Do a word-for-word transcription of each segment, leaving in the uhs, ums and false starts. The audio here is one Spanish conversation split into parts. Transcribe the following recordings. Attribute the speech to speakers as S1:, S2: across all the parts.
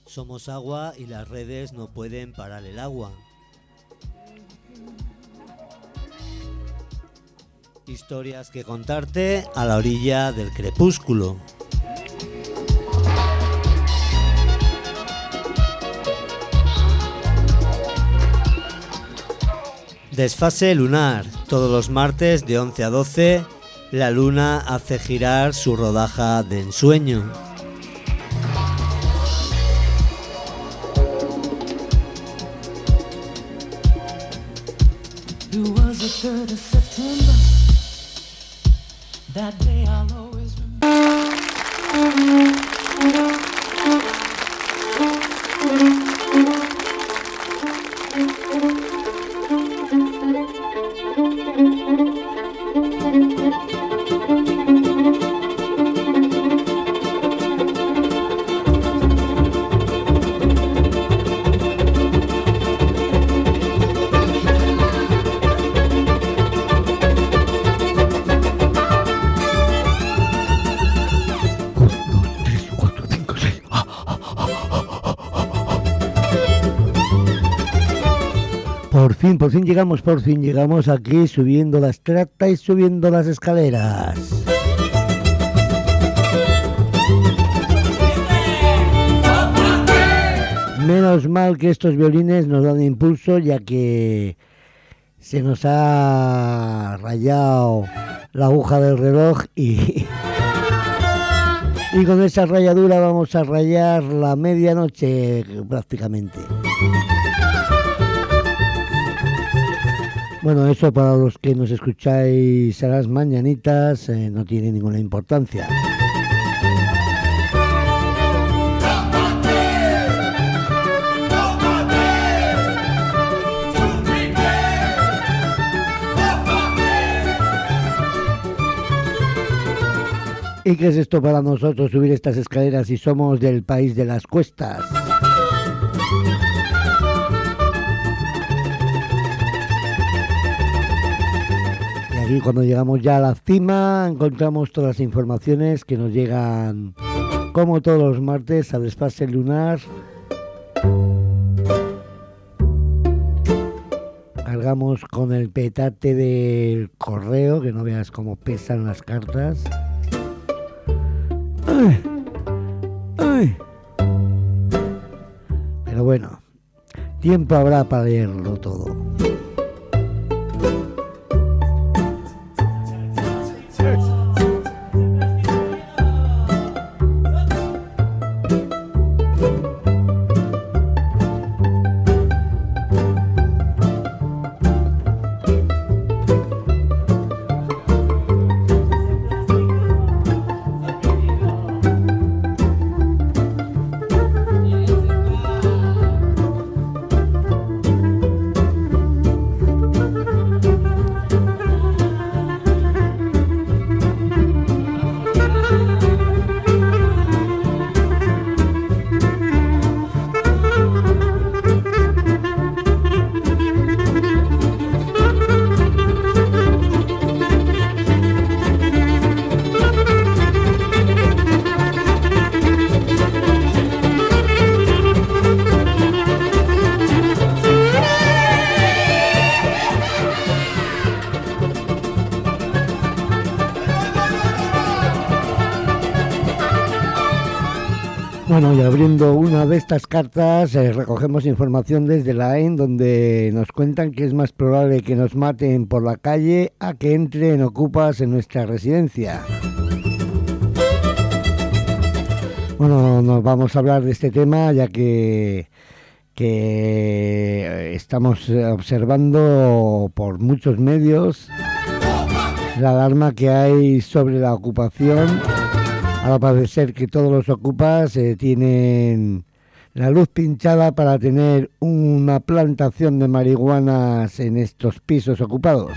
S1: Somos agua y las redes no pueden parar el agua. Historias que contarte a la orilla del crepúsculo. Desfase lunar. Todos los martes de once a doce, la luna hace girar su rodaja de ensueño. That day I'll always Por fin, por fin llegamos, por fin llegamos aquí subiendo la estrata y subiendo las escaleras. Menos mal que estos violines nos dan impulso, ya que se nos ha rayado la aguja del reloj y, y con esa rayadura vamos a rayar la medianoche prácticamente. Bueno, eso para los que nos escucháis a las mañanitas eh, no tiene ninguna importancia. ¿Y qué es esto para nosotros, subir estas escaleras si somos del país de las cuestas? Y cuando llegamos ya a la cima, encontramos todas las informaciones que nos llegan, como todos los martes, a Desfase Lunar. Cargamos con el petate del correo, que no veas cómo pesan las cartas. ¡Ay! ¡Ay! Pero bueno, tiempo habrá para leerlo todo. Bueno, y abriendo una de estas cartas, eh, recogemos información desde la A E N, donde nos cuentan que es más probable que nos maten por la calle a que entren ocupas en nuestra residencia. Bueno, nos vamos a hablar de este tema, ya que, que estamos observando por muchos medios la alarma que hay sobre la ocupación. Ahora parece ser que todos los ocupas eh, tienen la luz pinchada para tener una plantación de marihuanas en estos pisos ocupados.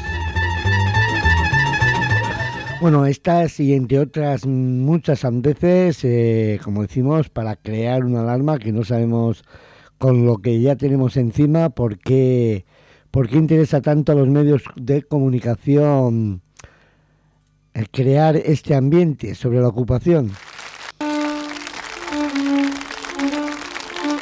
S1: Bueno, estas y entre otras muchas sandeces, eh, como decimos, para crear una alarma que no sabemos con lo que ya tenemos encima por qué, por qué interesa tanto a los medios de comunicación el crear este ambiente sobre la ocupación.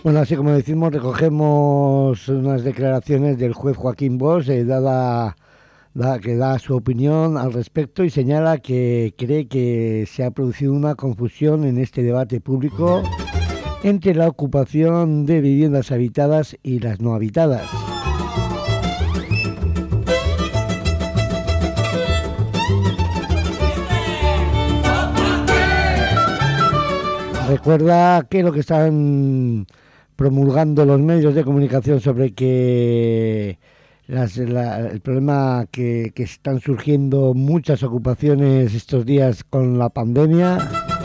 S1: Bueno, así como decimos, recogemos unas declaraciones del juez Joaquín Bosch, eh, dada, da, que da su opinión al respecto y señala que cree que se ha producido una confusión en este debate público entre la ocupación de viviendas habitadas y las no habitadas. Recuerda que lo que están promulgando los medios de comunicación sobre que las, la, el problema que, que están surgiendo muchas ocupaciones estos días con la pandemia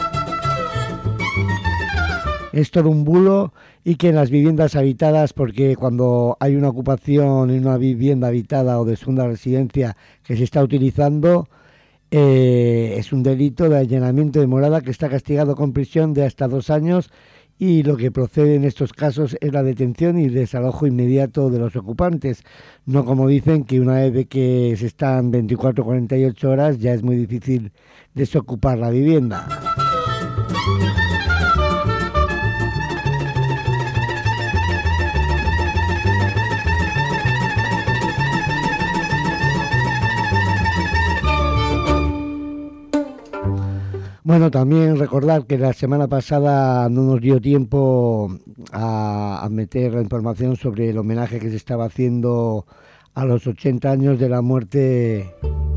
S1: es todo un bulo, y que en las viviendas habitadas, porque cuando hay una ocupación en una vivienda habitada o de segunda residencia que se está utilizando, eh, es un delito de allanamiento de morada que está castigado con prisión de hasta dos años, y lo que procede en estos casos es la detención y desalojo inmediato de los ocupantes. No como dicen, que una vez de que se están veinticuatro a cuarenta y ocho horas ya es muy difícil desocupar la vivienda. Bueno, también recordar que la semana pasada no nos dio tiempo a, a meter la información sobre el homenaje que se estaba haciendo a los ochenta años de la muerte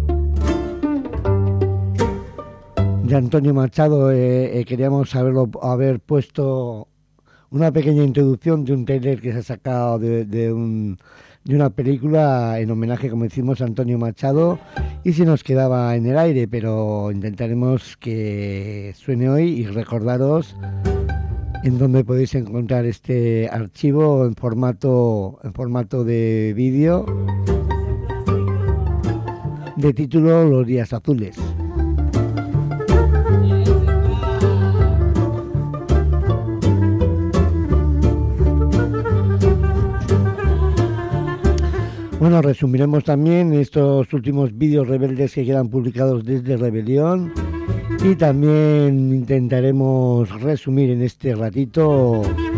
S1: de Antonio Machado. Eh, eh, queríamos haberlo, haber puesto una pequeña introducción de un trailer que se ha sacado de, de, un, de una película en homenaje, como decimos, a Antonio Machado, y se nos quedaba en el aire, pero intentaremos que suene hoy y recordaros en dónde podéis encontrar este archivo en formato, en formato de vídeo de título Los días azules. Bueno, resumiremos también estos últimos vídeos rebeldes que quedan publicados desde Rebelión, y también intentaremos resumir en este ratito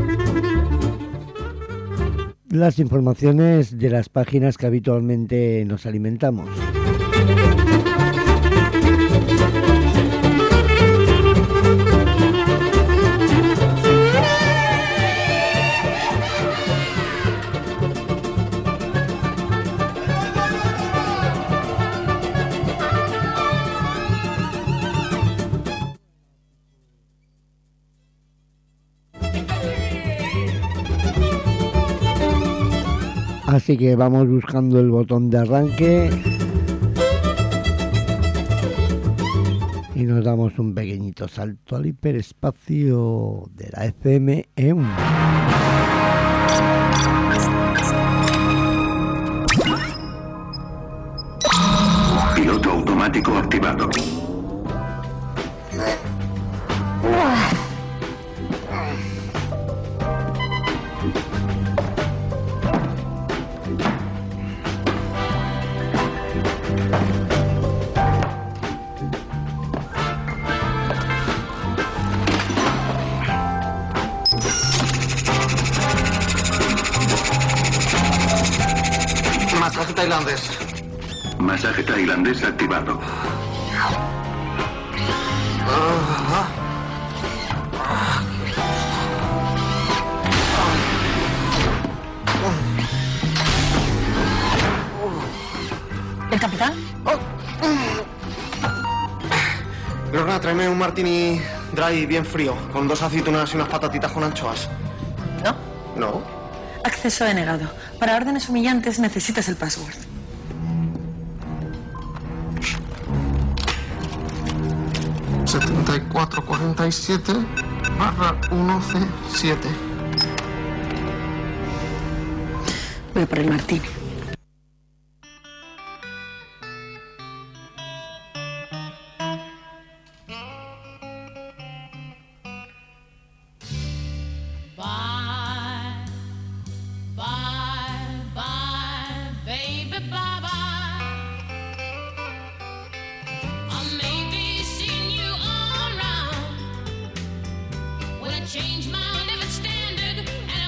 S1: las informaciones de las páginas que habitualmente nos alimentamos. Así que vamos buscando el botón de arranque y nos damos un pequeñito salto al hiperespacio de la F M E U N.
S2: Piloto automático activado.
S3: Masaje tailandés.
S2: Masaje tailandés activado.
S4: ¿El capitán?
S3: Lorna, tráeme un martini dry bien frío, con dos aceitunas y unas patatitas con anchoas.
S4: No.
S3: ¿No?
S4: Acceso denegado. Para órdenes humillantes necesitas el password.
S3: setenta y cuatro cuarenta y siete barra uno C siete.
S4: Voy por el martini.
S5: Change my living standard and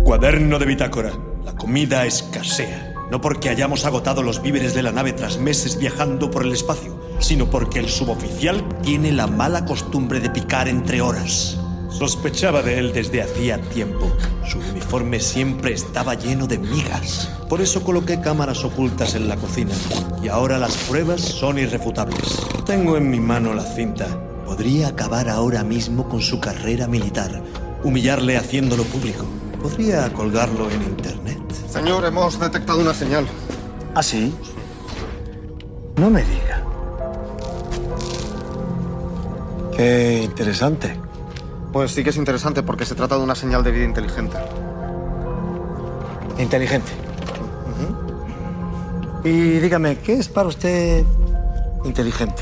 S5: Cuaderno de bitácora. La comida escasea. No porque hayamos agotado los víveres de la nave tras meses viajando por el espacio, sino porque el suboficial tiene la mala costumbre de picar entre horas. Sospechaba de él desde hacía tiempo. Su uniforme siempre estaba lleno de migas. Por eso coloqué cámaras ocultas en la cocina. Y ahora las pruebas son irrefutables. Tengo en mi mano la cinta. Podría acabar ahora mismo con su carrera militar. Humillarle haciéndolo público. Podría colgarlo en internet.
S3: Señor, hemos detectado una señal.
S6: ¿Ah, sí? No me diga. Qué interesante.
S3: Pues sí que es interesante porque se trata de una señal de vida inteligente.
S6: Inteligente. Uh-huh. Y dígame, ¿qué es para usted inteligente?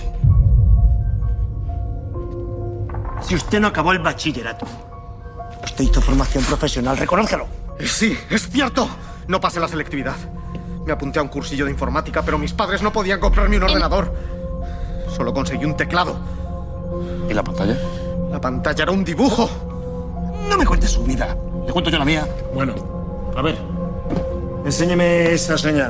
S6: Si usted no acabó el bachillerato, usted hizo formación profesional, reconózcalo.
S3: Sí, es cierto. No pasé la selectividad. Me apunté a un cursillo de informática, pero mis padres no podían comprarme un ordenador. Solo conseguí un teclado.
S6: ¿Y la pantalla?
S3: La pantalla era un dibujo.
S6: No me cuentes su vida. Le cuento yo la mía.
S5: Bueno,
S6: A ver, enséñeme esa señal.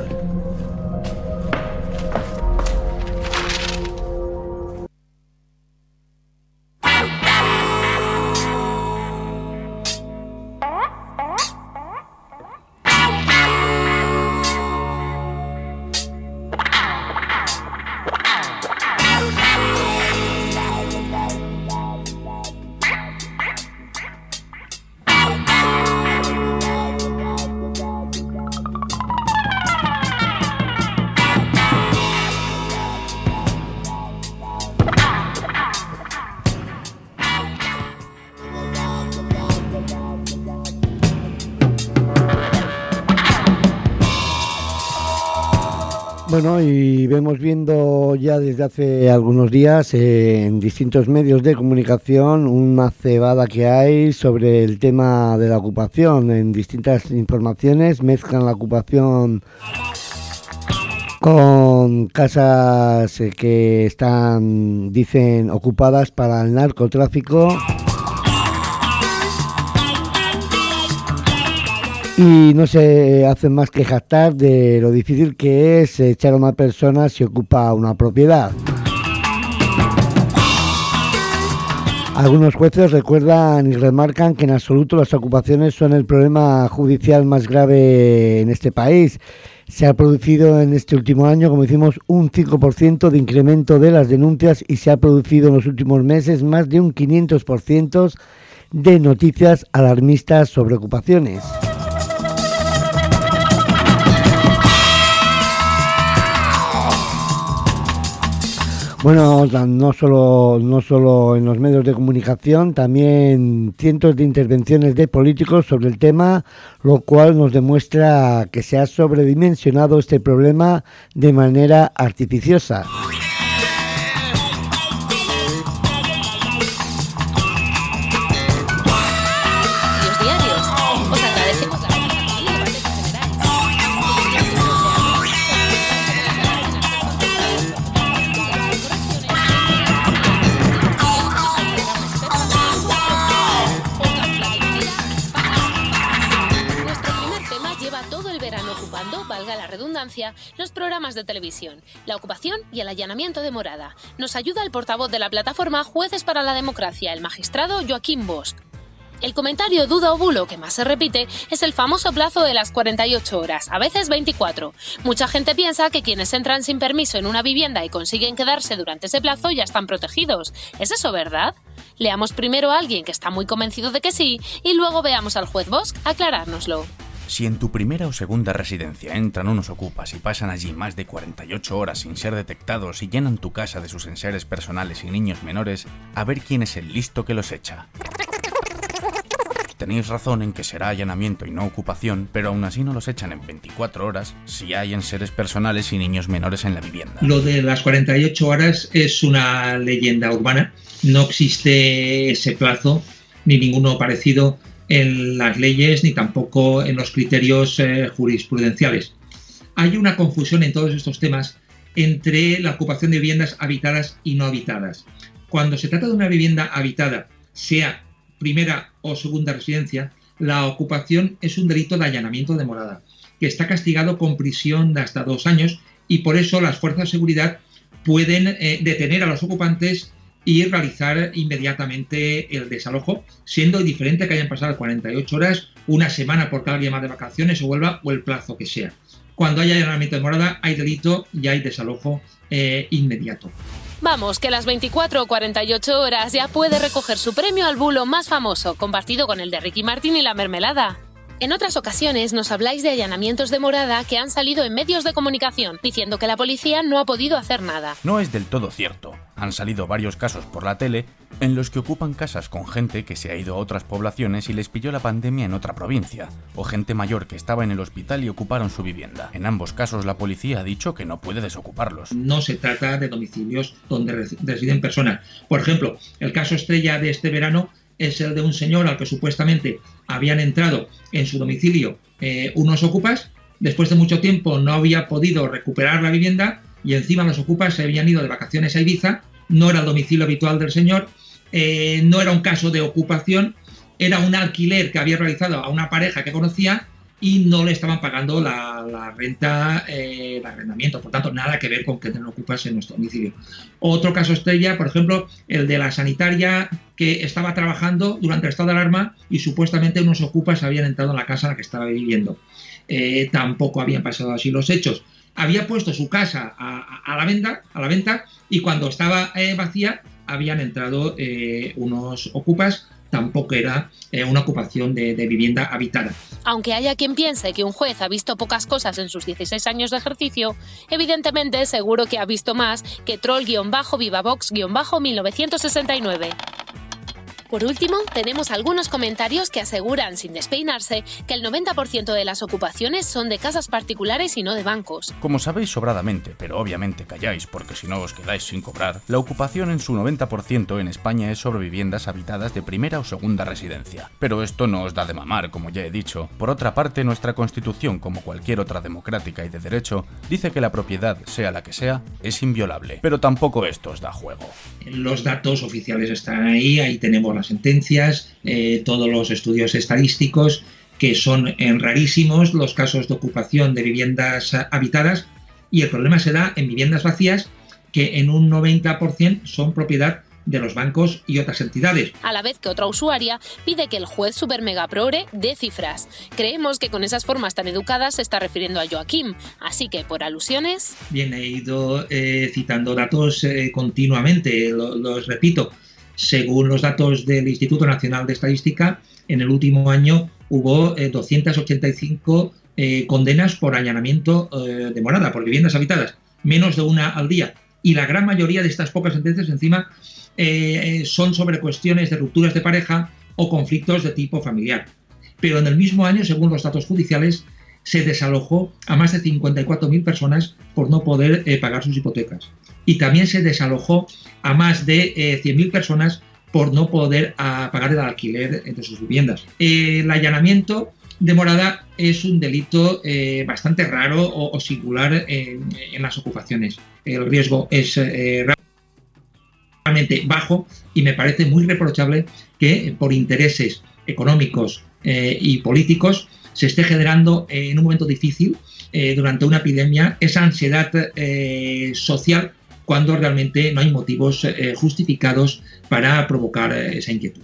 S1: Bueno, y vemos viendo ya desde hace algunos días eh, en distintos medios de comunicación una cebada que hay sobre el tema de la ocupación. En distintas informaciones mezclan la ocupación con casas eh, que están, dicen, ocupadas para el narcotráfico. Y no se hacen más que jactar de lo difícil que es echar a una persona si ocupa una propiedad. Algunos jueces recuerdan y remarcan que en absoluto las ocupaciones son el problema judicial más grave en este país. Se ha producido en este último año, como decimos, un cinco por ciento de incremento de las denuncias y se ha producido en los últimos meses más de un quinientos por ciento de noticias alarmistas sobre ocupaciones. Bueno, no solo, no solo en los medios de comunicación, también cientos de intervenciones de políticos sobre el tema, lo cual nos demuestra que se ha sobredimensionado este problema de manera artificiosa.
S7: Los diarios. Os agradecemos la valga la redundancia, los programas de televisión, la ocupación y el allanamiento de morada. Nos ayuda el portavoz de la plataforma Jueces para la Democracia, el magistrado Joaquín Bosch. El comentario duda o bulo que más se repite es el famoso plazo de las cuarenta y ocho horas, a veces veinticuatro. Mucha gente piensa que quienes entran sin permiso en una vivienda y consiguen quedarse durante ese plazo ya están protegidos. ¿Es eso verdad? Leamos primero a alguien que está muy convencido de que sí y luego veamos al juez Bosch aclarárnoslo.
S8: Si en tu primera o segunda residencia entran unos ocupas y pasan allí más de cuarenta y ocho horas sin ser detectados y llenan tu casa de sus enseres personales y niños menores, a ver quién es el listo que los echa. Tenéis razón en que será allanamiento y no ocupación, pero aún así no los echan en veinticuatro horas si hay enseres personales y niños menores en la vivienda.
S9: Lo de las cuarenta y ocho horas es una leyenda urbana. No existe ese plazo ni ninguno parecido en las leyes ni tampoco en los criterios eh, jurisprudenciales. Hay una confusión en todos estos temas entre la ocupación de viviendas habitadas y no habitadas. Cuando se trata de una vivienda habitada, sea primera o segunda residencia, la ocupación es un delito de allanamiento de morada, que está castigado con prisión de hasta dos años y por eso las fuerzas de seguridad pueden eh, detener a los ocupantes y realizar inmediatamente el desalojo, siendo indiferente que hayan pasado cuarenta y ocho horas, una semana por cada día más de vacaciones o vuelva o el plazo que sea. Cuando hay allanamiento de morada hay delito y hay desalojo eh, inmediato.
S7: Vamos, que las veinticuatro o cuarenta y ocho horas ya puede recoger su premio al bulo más famoso, compartido con el de Ricky Martin y la mermelada. En otras ocasiones nos habláis de allanamientos de morada que han salido en medios de comunicación, diciendo que la policía no ha podido hacer nada.
S8: No es del todo cierto. Han salido varios casos por la tele en los que ocupan casas con gente que se ha ido a otras poblaciones y les pilló la pandemia en otra provincia, o gente mayor que estaba en el hospital y ocuparon su vivienda. En ambos casos la policía ha dicho que no puede desocuparlos.
S9: No se trata de domicilios donde residen personas. Por ejemplo, el caso estrella de este verano es el de un señor al que supuestamente habían entrado en su domicilio eh, unos ocupas, después de mucho tiempo no había podido recuperar la vivienda y encima los ocupas se habían ido de vacaciones a Ibiza, no era el domicilio habitual del señor, eh, no era un caso de ocupación, era un alquiler que había realizado a una pareja que conocía y no le estaban pagando la, la renta, eh, el arrendamiento, por tanto nada que ver con que tener ocupas en nuestro domicilio. Otro caso estrella, por ejemplo, el de la sanitaria que estaba trabajando durante el estado de alarma y supuestamente unos ocupas habían entrado en la casa en la que estaba viviendo. Eh, tampoco habían pasado así los hechos. Había puesto su casa a, a, la, venta, a la venta y cuando estaba eh, vacía habían entrado eh, unos ocupas. Tampoco era eh, una ocupación de, de vivienda habitada.
S7: Aunque haya quien piense que un juez ha visto pocas cosas en sus dieciséis años de ejercicio, evidentemente seguro que ha visto más que troll-vivavox mil novecientos sesenta y nueve. Por último, tenemos algunos comentarios que aseguran, sin despeinarse, que el noventa por ciento de las ocupaciones son de casas particulares y no de bancos.
S8: Como sabéis sobradamente, pero obviamente calláis porque si no os quedáis sin cobrar, la ocupación en su noventa por ciento en España es sobre viviendas habitadas de primera o segunda residencia. Pero esto no os da de mamar, como ya he dicho. Por otra parte, nuestra Constitución, como cualquier otra democrática y de derecho, dice que la propiedad, sea la que sea, es inviolable. Pero tampoco esto os da juego.
S9: Los datos oficiales están ahí, ahí tenemos las sentencias, eh, todos los estudios estadísticos, que son en rarísimos los casos de ocupación de viviendas habitadas, y el problema se da en viviendas vacías que en un noventa por ciento son propiedad de los bancos y otras entidades.
S7: A la vez que otra usuaria pide que el juez super mega progre dé cifras. Creemos que con esas formas tan educadas se está refiriendo a Joaquim, así que por alusiones...
S9: Bien, he ido eh, citando datos eh, continuamente, lo, los repito. Según los datos del Instituto Nacional de Estadística, en el último año hubo eh, doscientas ochenta y cinco eh, condenas por allanamiento eh, de morada, por viviendas habitadas, menos de una al día. Y la gran mayoría de estas pocas sentencias, encima, eh, son sobre cuestiones de rupturas de pareja o conflictos de tipo familiar. Pero en el mismo año, según los datos judiciales, se desalojó a más de cincuenta y cuatro mil personas por no poder eh, pagar sus hipotecas. Y también se desalojó a más de eh, cien mil personas por no poder a, pagar el alquiler de sus viviendas. Eh, el allanamiento de morada es un delito eh, bastante raro o, o singular en, en las ocupaciones. El riesgo es eh, realmente bajo y me parece muy reprochable que por intereses económicos eh, y políticos se esté generando eh, en un momento difícil, eh, durante una epidemia, esa ansiedad eh, social cuando realmente no hay motivos eh, justificados para provocar eh, esa inquietud.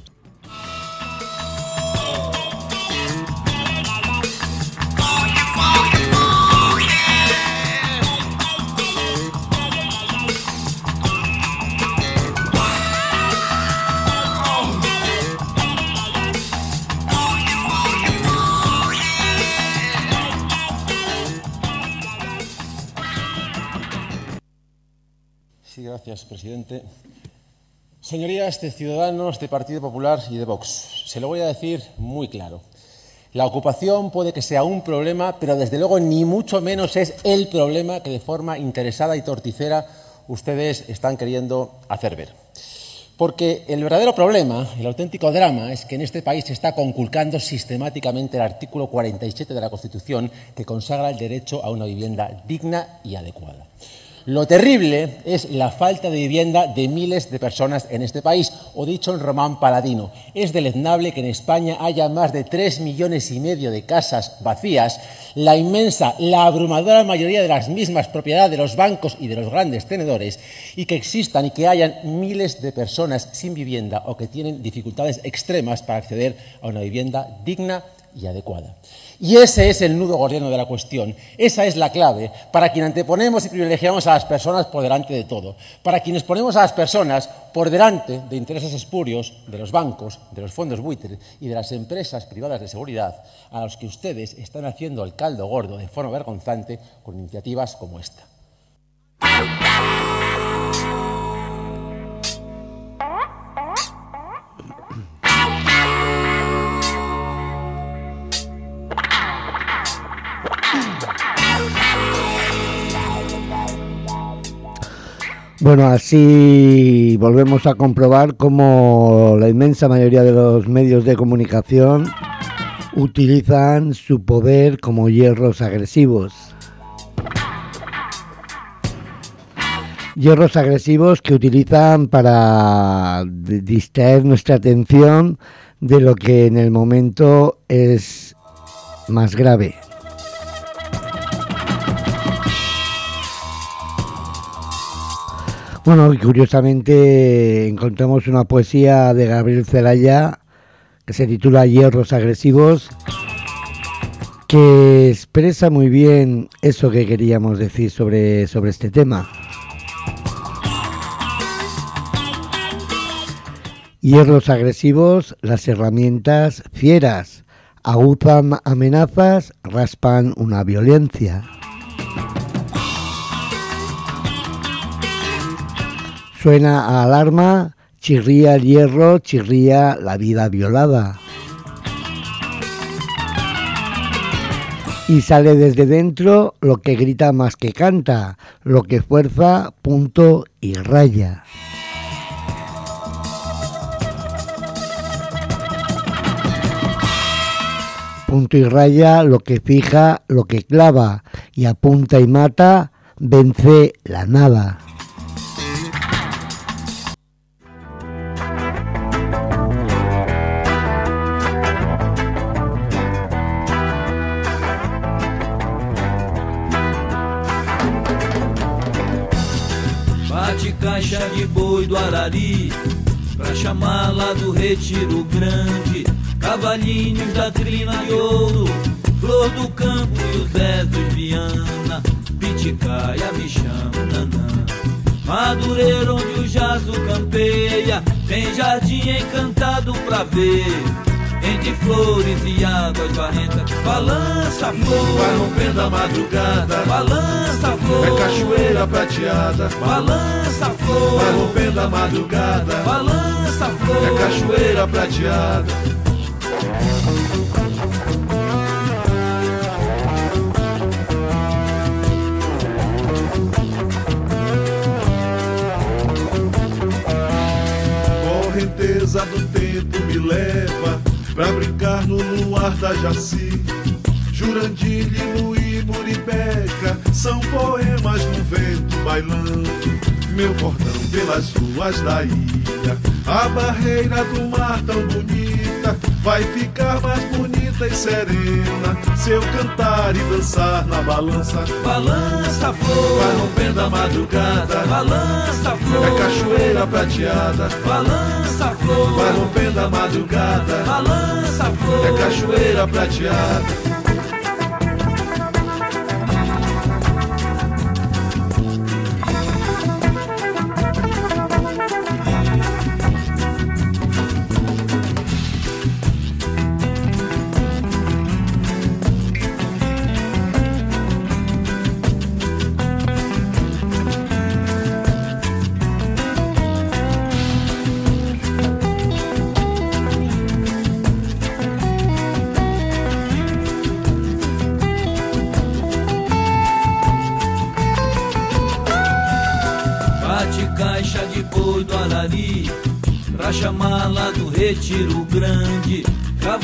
S10: Sí, gracias, presidente. Señorías de Ciudadanos, de Partido Popular y de Vox, se lo voy a decir muy claro. La ocupación puede que sea un problema, pero desde luego ni mucho menos es el problema que de forma interesada y torticera ustedes están queriendo hacer ver. Porque el verdadero problema, el auténtico drama, es que en este país se está conculcando sistemáticamente el artículo cuarenta y siete de la Constitución, que consagra el derecho a una vivienda digna y adecuada. Lo terrible es la falta de vivienda de miles de personas en este país, o dicho en román paladino, es deleznable que en España haya más de tres millones y medio de casas vacías, la inmensa, la abrumadora mayoría de las mismas propiedad de los bancos y de los grandes tenedores, y que existan y que hayan miles de personas sin vivienda o que tienen dificultades extremas para acceder a una vivienda digna y adecuada. Y ese es el nudo gordiano de la cuestión, esa es la clave para quien anteponemos y privilegiamos a las personas por delante de todo, para quienes ponemos a las personas por delante de intereses espurios de los bancos, de los fondos buitres y de las empresas privadas de seguridad, a los que ustedes están haciendo el caldo gordo de forma vergonzante con iniciativas como esta.
S1: Bueno, así volvemos a comprobar cómo la inmensa mayoría de los medios de comunicación utilizan su poder como hierros agresivos. Hierros agresivos que utilizan para distraer nuestra atención de lo que en el momento es más grave. Bueno, y curiosamente encontramos una poesía de Gabriel Celaya que se titula Hierros agresivos, que expresa muy bien eso que queríamos decir sobre, sobre este tema. Hierros agresivos, las herramientas fieras, aguzan amenazas, raspan una violencia. Suena a alarma, chirría el hierro, chirría la vida violada. Y sale desde dentro lo que grita más que canta, lo que fuerza, punto y raya. Punto y raya, lo que fija, lo que clava, y apunta y mata, vence la nada.
S11: Caixa de boi do Arari, pra chamar lá do Retiro Grande, cavalinhos da crina de ouro, Flor do Campo e os Zezos Viana, Piticaia, Bichão, Nanã. Madureira onde o jazo campeia, tem jardim encantado pra ver, entre flores e águas barrentas, balança a flor, vai rompendo a madrugada, balança a flor, é cachoeira prateada, balança a flor, vai rompendo a madrugada, balança a flor, é cachoeira prateada. Correnteza do tempo me leva pra brincar no luar da Jaci. Jurandir, Lilo e Muribeca são poemas no vento bailando meu cordão pelas ruas da ilha. A barreira do mar tão bonita vai ficar mais bonita e serena se eu cantar e dançar na balança. Balança a flor, vai rompendo a madrugada, balança a flor, é cachoeira prateada, balança a flor, vai rompendo a madrugada, balança a flor, é cachoeira prateada. Pra chamar lá do Retiro Grande,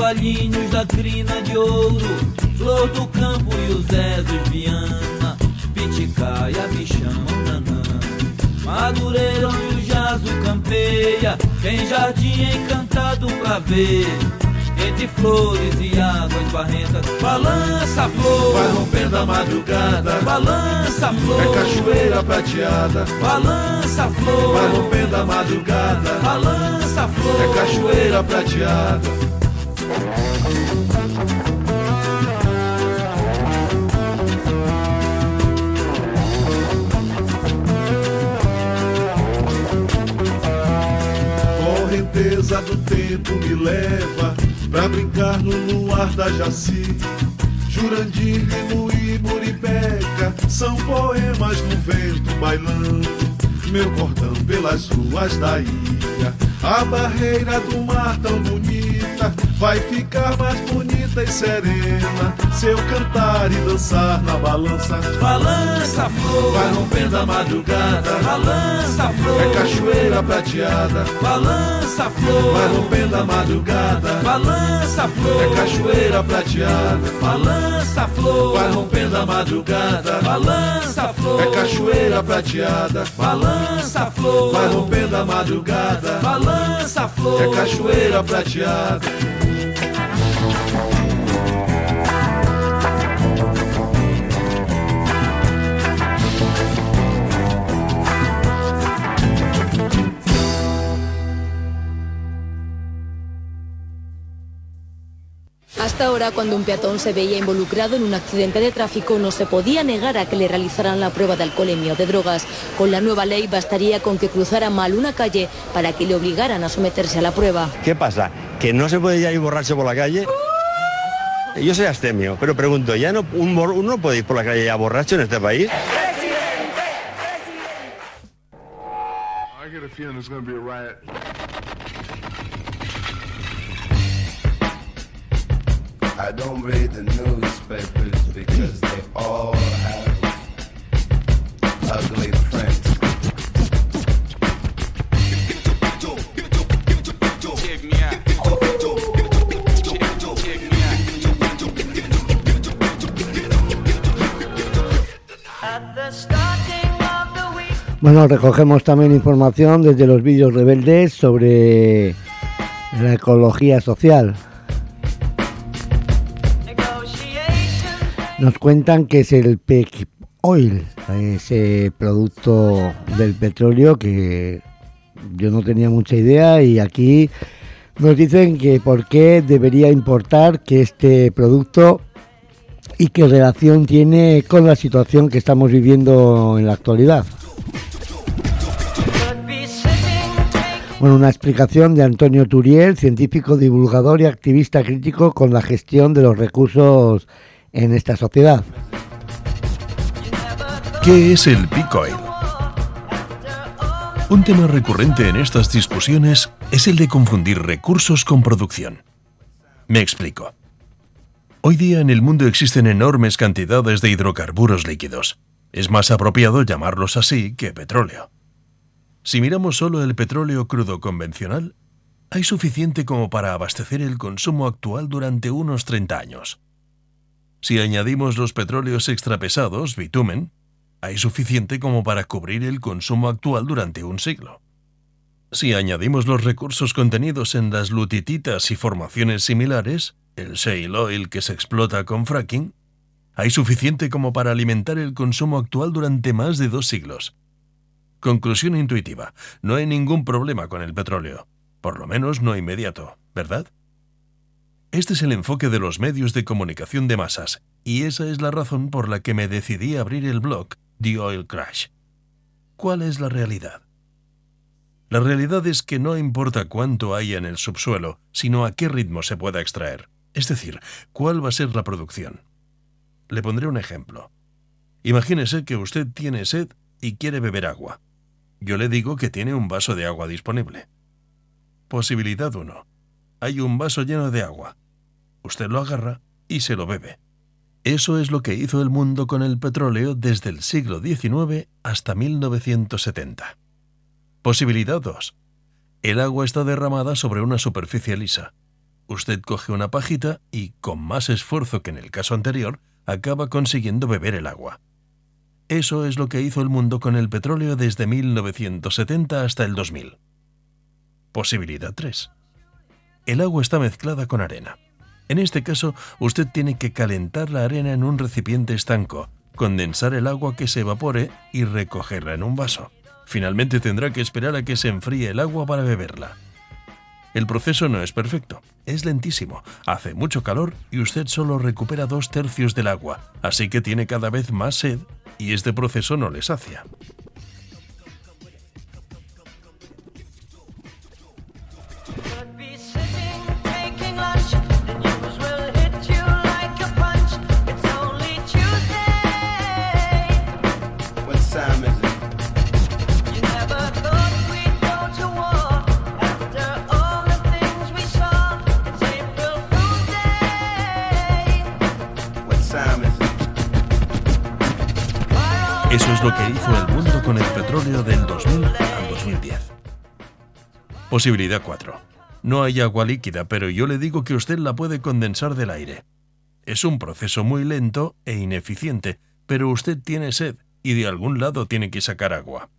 S11: cavalinhos da crina de ouro, Flor do Campo e os Zezos Viana,
S12: piticaia me chamam nanã. Madureira onde o jazo campeia, tem jardim encantado pra ver. Entre flores e águas barrentas, balança a flor,
S11: vai rompendo a madrugada,
S12: balança a flor,
S11: é cachoeira prateada,
S12: balança a flor,
S11: vai rompendo a madrugada,
S12: balança a flor,
S11: é cachoeira prateada. Correnteza do tempo me leva pra brincar no luar da Jaci. Jurandir, Limuí, Muribeca são poemas no vento bailando. Meu cordão pelas ruas da ilha, a barreira do mar tão bonita vai ficar mais bonita e serena se eu cantar e dançar na balança.
S12: Balança a flor,
S11: vai rompendo a madrugada,
S12: balança a flor,
S11: é cachoeira prateada,
S12: balança a flor,
S11: vai rompendo a madrugada,
S12: balança a flor,
S11: é cachoeira prateada,
S12: balança a flor,
S11: vai rompendo a madrugada,
S12: balança a flor,
S11: é cachoeira prateada,
S12: balança a flor,
S11: vai rompendo a madrugada,
S12: balança a flor,
S11: é cachoeira prateada.
S13: Hasta ahora, cuando un peatón se veía involucrado en un accidente de tráfico, no se podía negar a que le realizaran la prueba de alcoholemia o de drogas. Con la nueva ley bastaría con que cruzara mal una calle para que le obligaran a someterse a la prueba.
S14: ¿Qué pasa? ¿Que no se puede ya ir borracho por la calle? Yo soy astemio, pero pregunto, ¿ya no, un, uno puede ir por la calle ya borracho en este país?
S15: I don't read the newspapers because they all have ugly print.
S1: Bueno, recogemos también información desde los vídeos rebeldes sobre la ecología social. Nos cuentan que es el peak oil, ese producto del petróleo que yo no tenía mucha idea, y aquí nos dicen que por qué debería importar que este producto y qué relación tiene con la situación que estamos viviendo en la actualidad. Bueno, una explicación de Antonio Turiel, científico, divulgador y activista crítico con la gestión de los recursos en esta sociedad.
S16: ¿Qué es el peak oil? Un tema recurrente en estas discusiones es el de confundir recursos con producción. Me explico. Hoy día en el mundo existen enormes cantidades de hidrocarburos líquidos. Es más apropiado llamarlos así que petróleo. Si miramos solo el petróleo crudo convencional, hay suficiente como para abastecer el consumo actual durante unos treinta años. Si añadimos los petróleos extrapesados, bitumen, hay suficiente como para cubrir el consumo actual durante un siglo. Si añadimos los recursos contenidos en las lutititas y formaciones similares, el shale oil que se explota con fracking, hay suficiente como para alimentar el consumo actual durante más de dos siglos. Conclusión intuitiva, no hay ningún problema con el petróleo, por lo menos no inmediato, ¿verdad? Este es el enfoque de los medios de comunicación de masas, y esa es la razón por la que me decidí a abrir el blog The Oil Crash. ¿Cuál es la realidad? La realidad es que no importa cuánto haya en el subsuelo, sino a qué ritmo se pueda extraer, es decir, cuál va a ser la producción. Le pondré un ejemplo. Imagínese que usted tiene sed y quiere beber agua. Yo le digo que tiene un vaso de agua disponible. Posibilidad uno. Hay un vaso lleno de agua. Usted lo agarra y se lo bebe. Eso es lo que hizo el mundo con el petróleo desde el siglo diecinueve hasta mil novecientos setenta. Posibilidad dos. El agua está derramada sobre una superficie lisa. Usted coge una pajita y, con más esfuerzo que en el caso anterior, acaba consiguiendo beber el agua. Eso es lo que hizo el mundo con el petróleo desde mil novecientos setenta hasta el dos mil. Posibilidad tres. El agua está mezclada con arena. En este caso, usted tiene que calentar la arena en un recipiente estanco, condensar el agua que se evapore y recogerla en un vaso. Finalmente tendrá que esperar a que se enfríe el agua para beberla. El proceso no es perfecto, es lentísimo, hace mucho calor y usted solo recupera dos tercios del agua, así que tiene cada vez más sed y este proceso no le sacia. Eso es lo que hizo el mundo con el petróleo del dos mil al dos mil diez. Posibilidad cuatro. No hay agua líquida, pero yo le digo que usted la puede condensar del aire. Es un proceso muy lento e ineficiente, pero usted tiene sed y de algún lado tiene que sacar agua.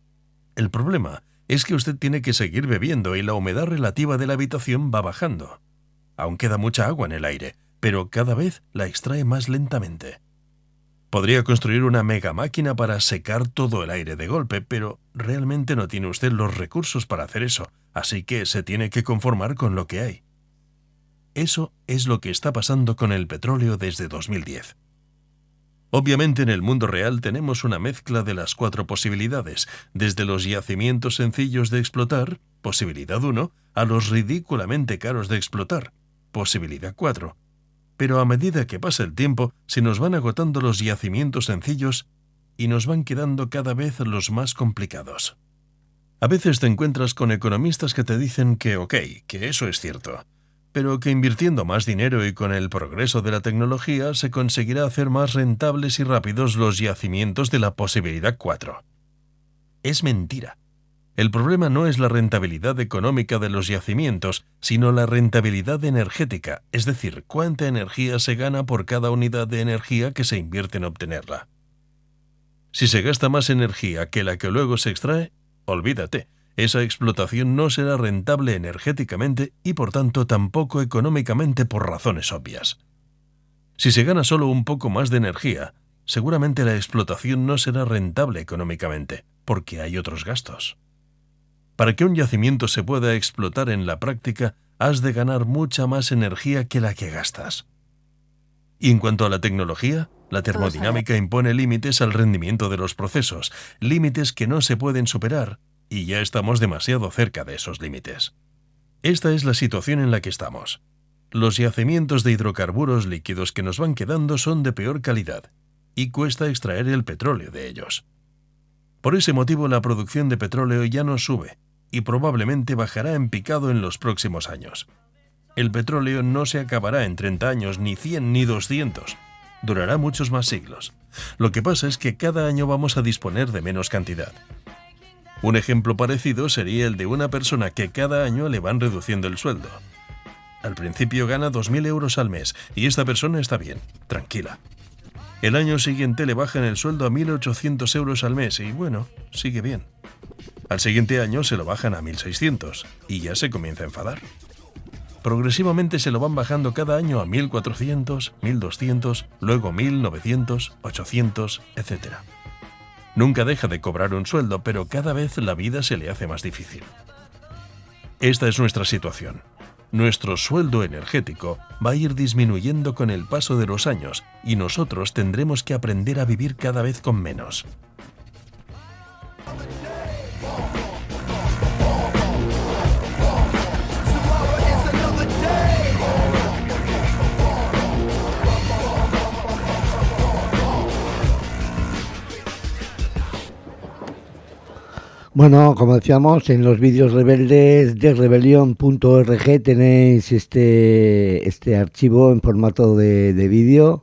S16: El problema es que usted tiene que seguir bebiendo y la humedad relativa de la habitación va bajando. Aún queda mucha agua en el aire, pero cada vez la extrae más lentamente. Podría construir una mega máquina para secar todo el aire de golpe, pero realmente no tiene usted los recursos para hacer eso, así que se tiene que conformar con lo que hay. Eso es lo que está pasando con el petróleo desde dos mil diez. Obviamente en el mundo real tenemos una mezcla de las cuatro posibilidades, desde los yacimientos sencillos de explotar, posibilidad uno, a los ridículamente caros de explotar, posibilidad cuatro. Pero a medida que pasa el tiempo, se nos van agotando los yacimientos sencillos y nos van quedando cada vez los más complicados. A veces te encuentras con economistas que te dicen que ok, que eso es cierto, pero que invirtiendo más dinero y con el progreso de la tecnología se conseguirá hacer más rentables y rápidos los yacimientos de la posibilidad cuatro. Es mentira. El problema no es la rentabilidad económica de los yacimientos, sino la rentabilidad energética, es decir, cuánta energía se gana por cada unidad de energía que se invierte en obtenerla. Si se gasta más energía que la que luego se extrae, olvídate, esa explotación no será rentable energéticamente y por tanto tampoco económicamente por razones obvias. Si se gana solo un poco más de energía, seguramente la explotación no será rentable económicamente, porque hay otros gastos. Para que un yacimiento se pueda explotar en la práctica, has de ganar mucha más energía que la que gastas. Y en cuanto a la tecnología, la termodinámica impone límites al rendimiento de los procesos, límites que no se pueden superar, y ya estamos demasiado cerca de esos límites. Esta es la situación en la que estamos. Los yacimientos de hidrocarburos líquidos que nos van quedando son de peor calidad, y cuesta extraer el petróleo de ellos. Por ese motivo la producción de petróleo ya no sube, y probablemente bajará en picado en los próximos años. El petróleo no se acabará en treinta años, ni cien ni doscientos. Durará muchos más siglos. Lo que pasa es que cada año vamos a disponer de menos cantidad. Un ejemplo parecido sería el de una persona que cada año le van reduciendo el sueldo. Al principio gana dos mil euros al mes, y esta persona está bien, tranquila. El año siguiente le bajan el sueldo a mil ochocientos euros al mes, y bueno, sigue bien. Al siguiente año se lo bajan a mil seiscientos y ya se comienza a enfadar. Progresivamente se lo van bajando cada año a mil cuatrocientos, mil doscientos, luego mil novecientos, ochocientos, etcétera. Nunca deja de cobrar un sueldo, pero cada vez la vida se le hace más difícil. Esta es nuestra situación. Nuestro sueldo energético va a ir disminuyendo con el paso de los años y nosotros tendremos que aprender a vivir cada vez con menos.
S1: Bueno, como decíamos, en los vídeos rebeldes de rebelión punto org tenéis este este archivo en formato de, de vídeo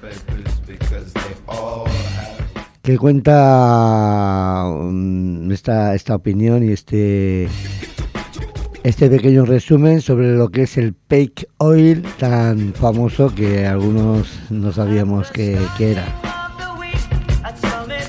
S1: que cuenta um, esta, esta opinión y este este pequeño resumen sobre lo que es el peak oil tan famoso que algunos no sabíamos que, que era.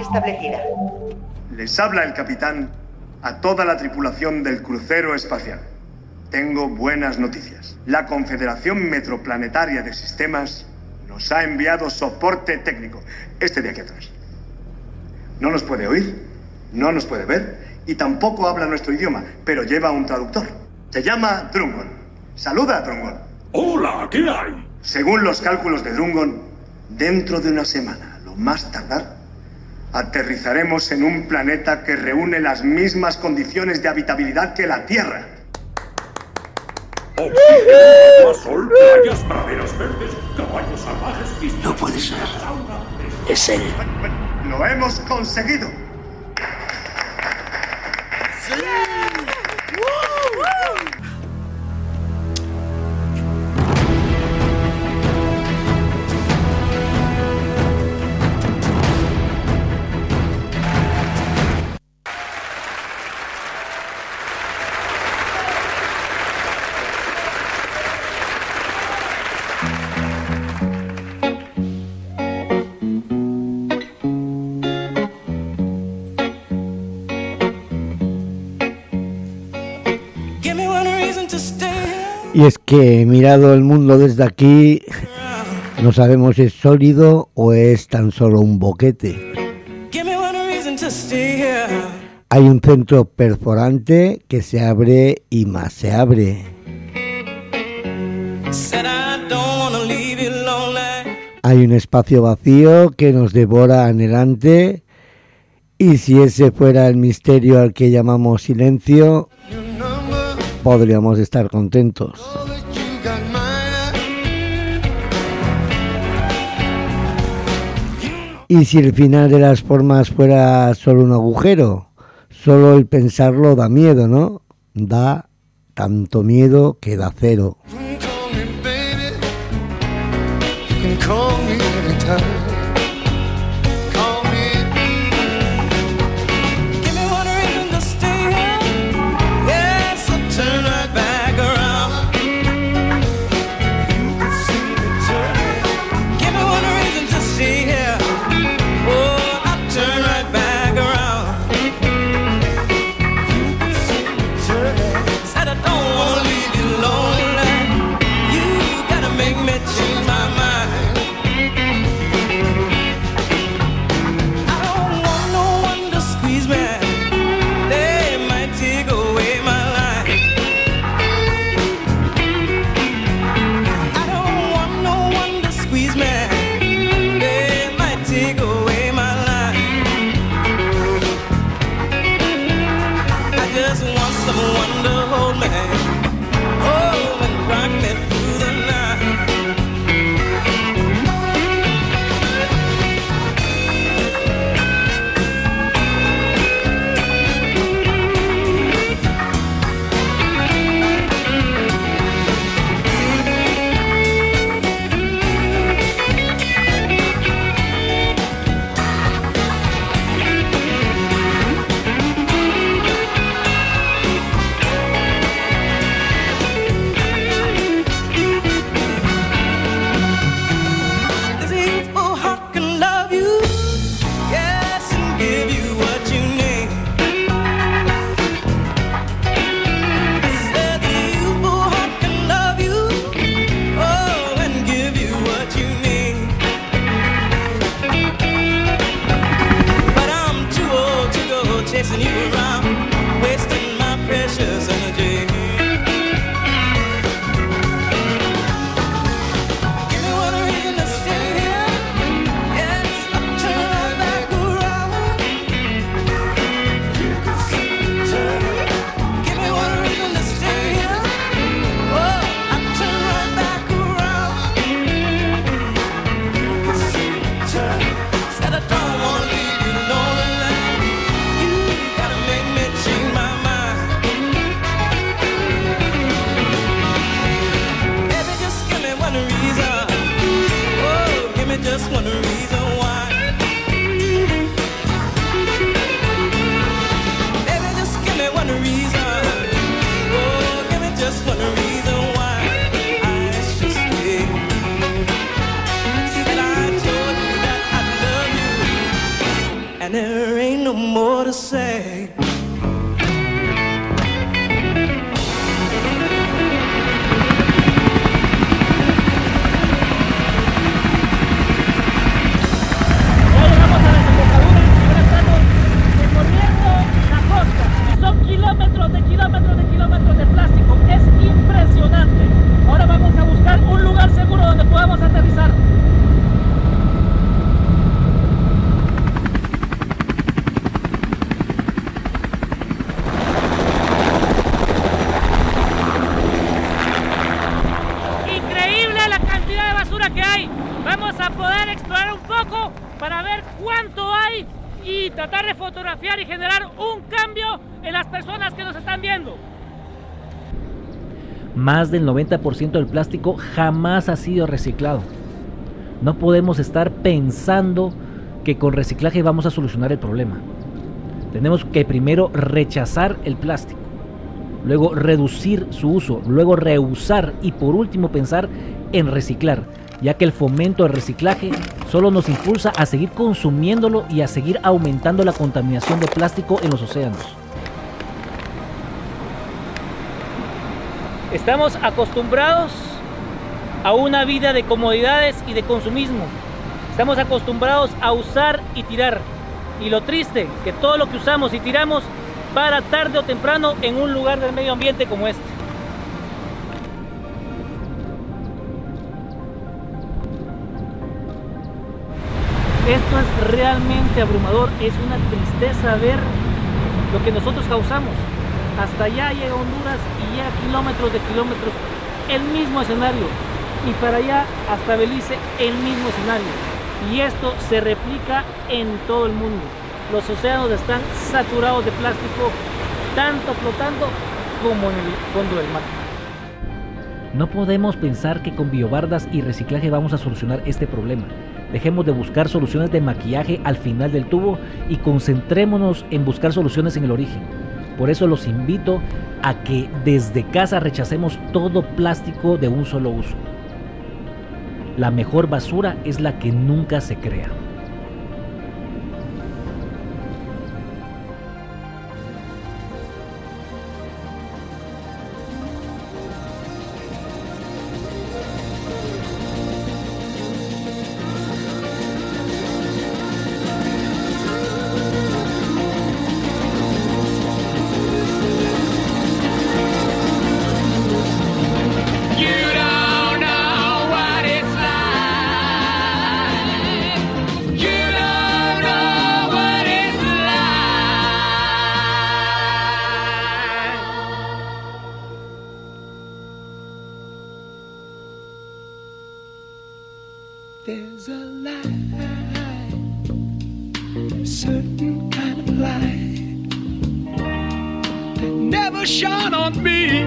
S17: establecida.
S18: Les habla el capitán a toda la tripulación del crucero espacial. Tengo buenas noticias. La Confederación Metroplanetaria de Sistemas nos ha enviado soporte técnico. Este de aquí atrás. No nos puede oír, no nos puede ver y tampoco habla nuestro idioma, pero lleva un traductor. Se llama Drungon. Saluda, Drungon.
S19: Hola, ¿qué hay?
S18: Según los cálculos de Drungon, dentro de una semana, lo más tardar, aterrizaremos en un planeta que reúne las mismas condiciones de habitabilidad que la Tierra.
S19: Oxígeno, agua, sol, playas, praderas verdes, caballos salvajes, piscinas.
S6: No puede ser. Es él.
S18: ¡Lo hemos conseguido!
S19: ¡Sí!
S1: Y es que, mirado el mundo desde aquí, no sabemos si es sólido o es tan solo un boquete. Hay un centro perforante que se abre y más se abre. Hay un espacio vacío que nos devora anhelante, y si ese fuera el misterio al que llamamos silencio, podríamos estar contentos. Y si el final de las formas fuera solo un agujero, solo el pensarlo da miedo, ¿no? Da tanto miedo que da cero.
S12: more to say.
S17: Son kilómetros de kilómetros de kilómetros de plástico. Es impresionante. Ahora vamos a buscar un lugar seguro donde podamos aterrizar. Increíble la cantidad de basura que hay. Vamos a poder explorar un poco para ver cuánto hay y tratar de fotografiar y generar un cambio en las personas que nos están viendo. Más del noventa por ciento del plástico jamás ha sido reciclado. No podemos estar pensando que con reciclaje vamos a solucionar el problema. Tenemos que primero rechazar el plástico, luego reducir su uso, luego reusar y por último pensar en reciclar, ya que el fomento del reciclaje solo nos impulsa a seguir consumiéndolo y a seguir aumentando la contaminación de plástico en los océanos. Estamos acostumbrados a una vida de comodidades y de consumismo. Estamos acostumbrados a usar y tirar. Y lo triste, que todo lo que usamos y tiramos para tarde o temprano en un lugar del medio ambiente como este. Esto es realmente abrumador, es una tristeza ver lo que nosotros causamos. Hasta allá llega Honduras y llega kilómetros de kilómetros el mismo escenario. Y para allá hasta Belice el mismo escenario. Y esto se replica en todo el mundo. Los océanos están saturados de plástico, tanto flotando como en el fondo del mar. No podemos pensar que con biobardas y reciclaje vamos a solucionar este problema. Dejemos de buscar soluciones de maquillaje al final del tubo y concentrémonos en buscar soluciones en el origen. Por eso los invito a que desde casa rechacemos todo plástico de un solo uso. La mejor basura es la que nunca se crea.
S12: There's a light, a certain kind of light that never shone on me.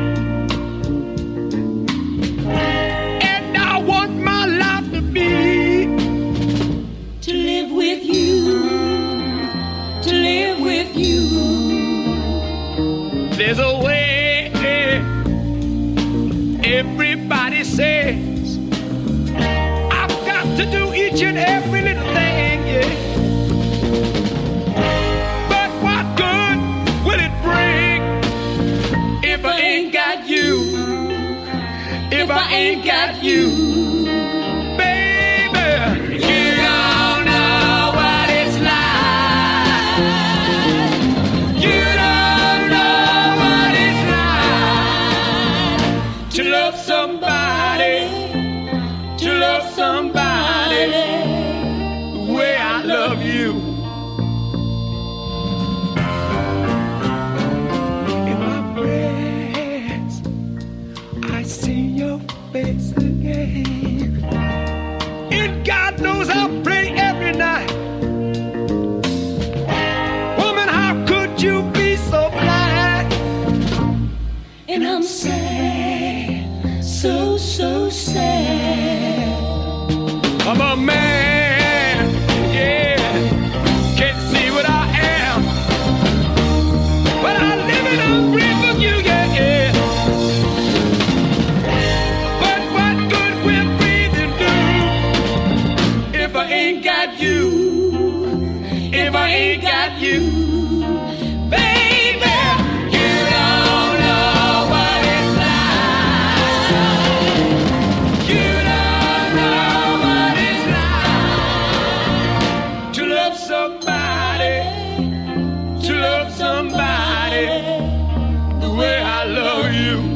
S12: And I want my life to be to live with you, to live with you. There's a way, everybody says to do each and every little thing, yeah. But what good will it bring if I ain't got you? If I ain't got you, baby, you don't know what it's like. You don't know what it's like to love somebody, to love somebody the way I love you. In my prayers, I see your face again. And God knows I pray every night. Woman, how could you be so blind? And I'm sad, so, so sad. I'm a man, yeah, can't see what I am, but I live and I breathe for you, yeah, yeah. But what good will breathing do if I ain't got you, if I ain't got you? somebody the way I love you.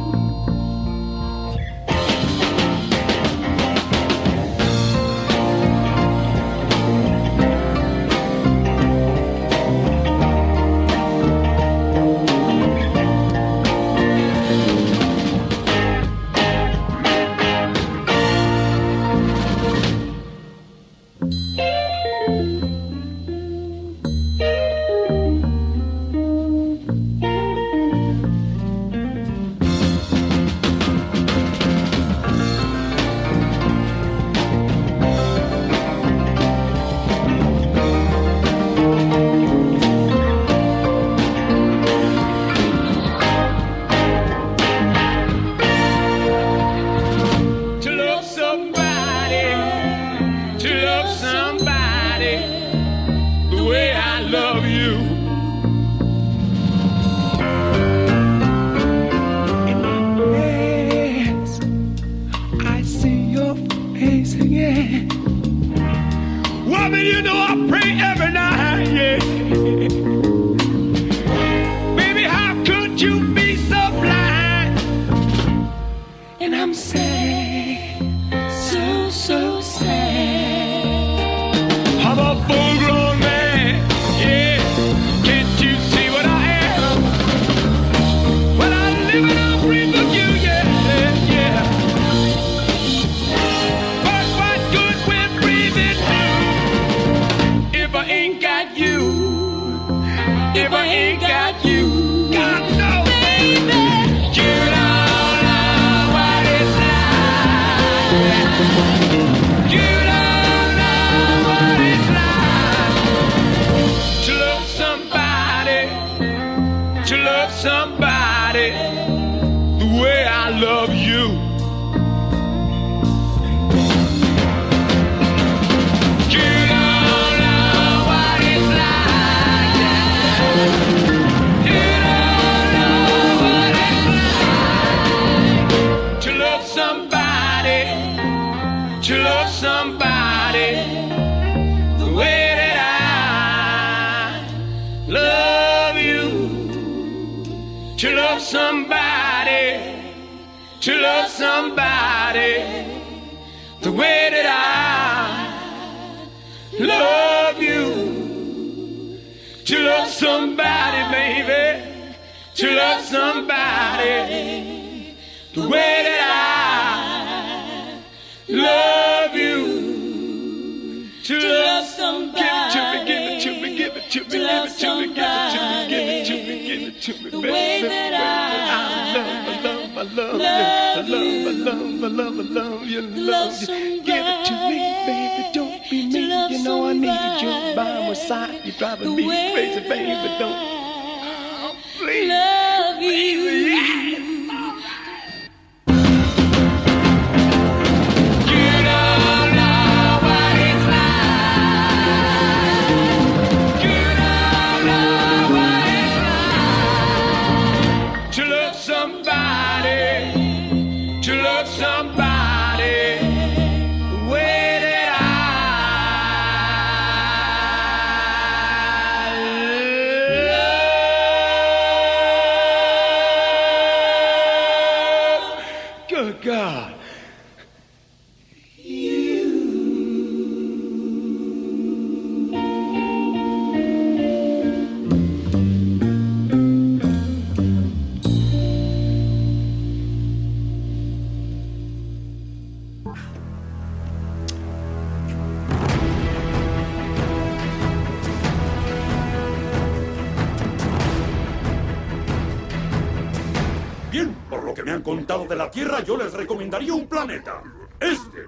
S19: Contado de la Tierra, yo les recomendaría un planeta. Este.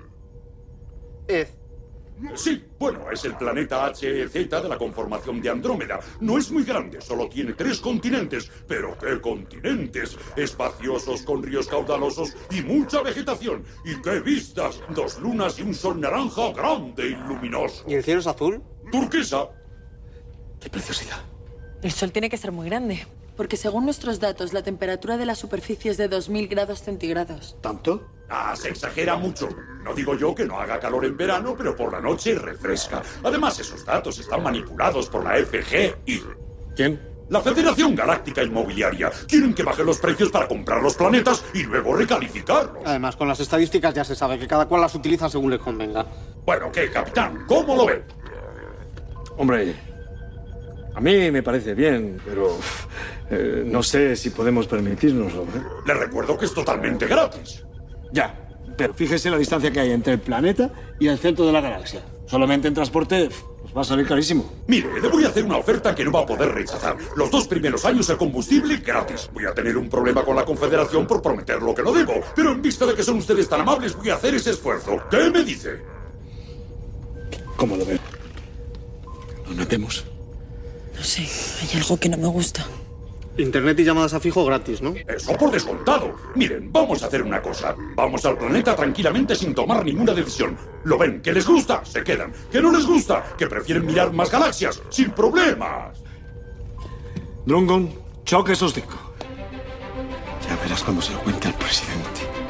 S3: ¿Ez?
S19: Sí, bueno, es el planeta H E Z de la conformación de Andrómeda. No es muy grande, solo tiene tres continentes. Pero ¿qué continentes? Espaciosos, con ríos caudalosos y mucha vegetación. ¿Y qué vistas? Dos lunas y un sol naranja grande y luminoso.
S3: ¿Y el cielo es azul?
S19: Turquesa.
S3: ¡Qué preciosidad!
S4: El sol tiene que ser muy grande. Porque según nuestros datos, la temperatura de la superficie es de dos mil grados centígrados.
S3: ¿Tanto?
S19: Ah, se exagera mucho. No digo yo que no haga calor en verano, pero por la noche refresca. Además, esos datos están manipulados por la F G I.
S3: ¿Quién?
S19: La Federación Galáctica Inmobiliaria. Quieren que bajen los precios para comprar los planetas y luego recalificarlos.
S3: Además, con las estadísticas ya se sabe que cada cual las utiliza según les convenga.
S19: Bueno, ¿qué, capitán? ¿Cómo lo ve?
S20: Hombre, a mí me parece bien, pero eh, no sé si podemos permitírnoslo, ¿eh?
S19: Le recuerdo que es totalmente gratis.
S20: Ya, pero fíjese la distancia que hay entre el planeta y el centro de la galaxia. Solamente en transporte pues va a salir carísimo.
S19: Mire, le voy a hacer una oferta que no va a poder rechazar. Los dos primeros años el combustible gratis. Voy a tener un problema con la Confederación por prometer lo que no debo, pero en vista de que son ustedes tan amables voy a hacer ese esfuerzo. ¿Qué me dice?
S20: ¿Cómo lo ve? ¿Lo metemos?
S4: No sé, hay algo que no me gusta.
S3: Internet y llamadas a fijo gratis, ¿no?
S19: Eso por descontado. Miren, vamos a hacer una cosa. Vamos al planeta tranquilamente sin tomar ninguna decisión. ¿Lo ven? ¿Que les gusta? Se quedan. ¿Que no les gusta? Que prefieren mirar más galaxias. ¡Sin problemas!
S20: Drungon, choque esos cinco. Ya verás cuando se lo cuente al presidente.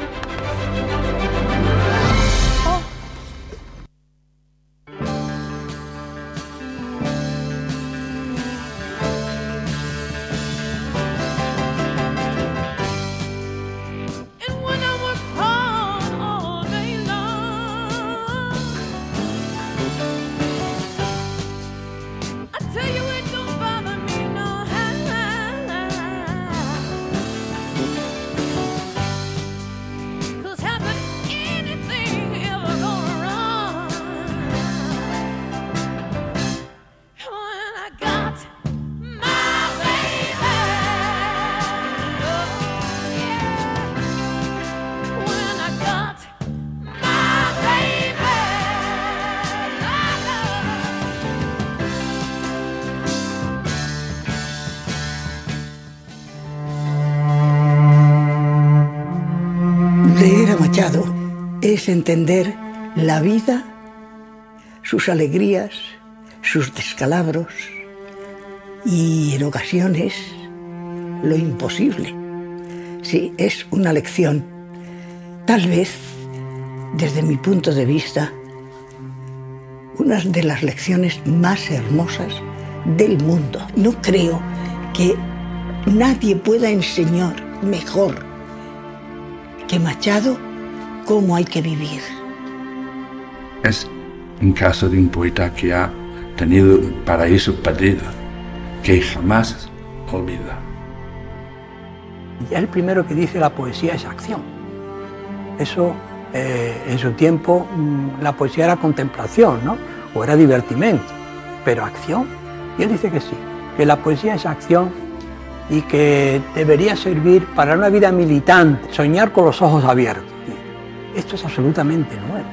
S21: Leer a Machado es entender la vida, sus alegrías, sus descalabros y en ocasiones lo imposible. Sí, es una lección, tal vez, desde mi punto de vista, una de las lecciones más hermosas del mundo. No creo que nadie pueda enseñar mejor que Machado cómo hay que vivir.
S22: Es un caso de un poeta que ha tenido un paraíso perdido, que jamás olvida.
S23: Y es el primero que dice la poesía es acción. Eso, eh, en su tiempo, la poesía era contemplación, ¿no? O era divertimento, pero acción. Y él dice que sí, que la poesía es acción y que debería servir para una vida militante, soñar con los ojos abiertos. Esto es absolutamente nuevo.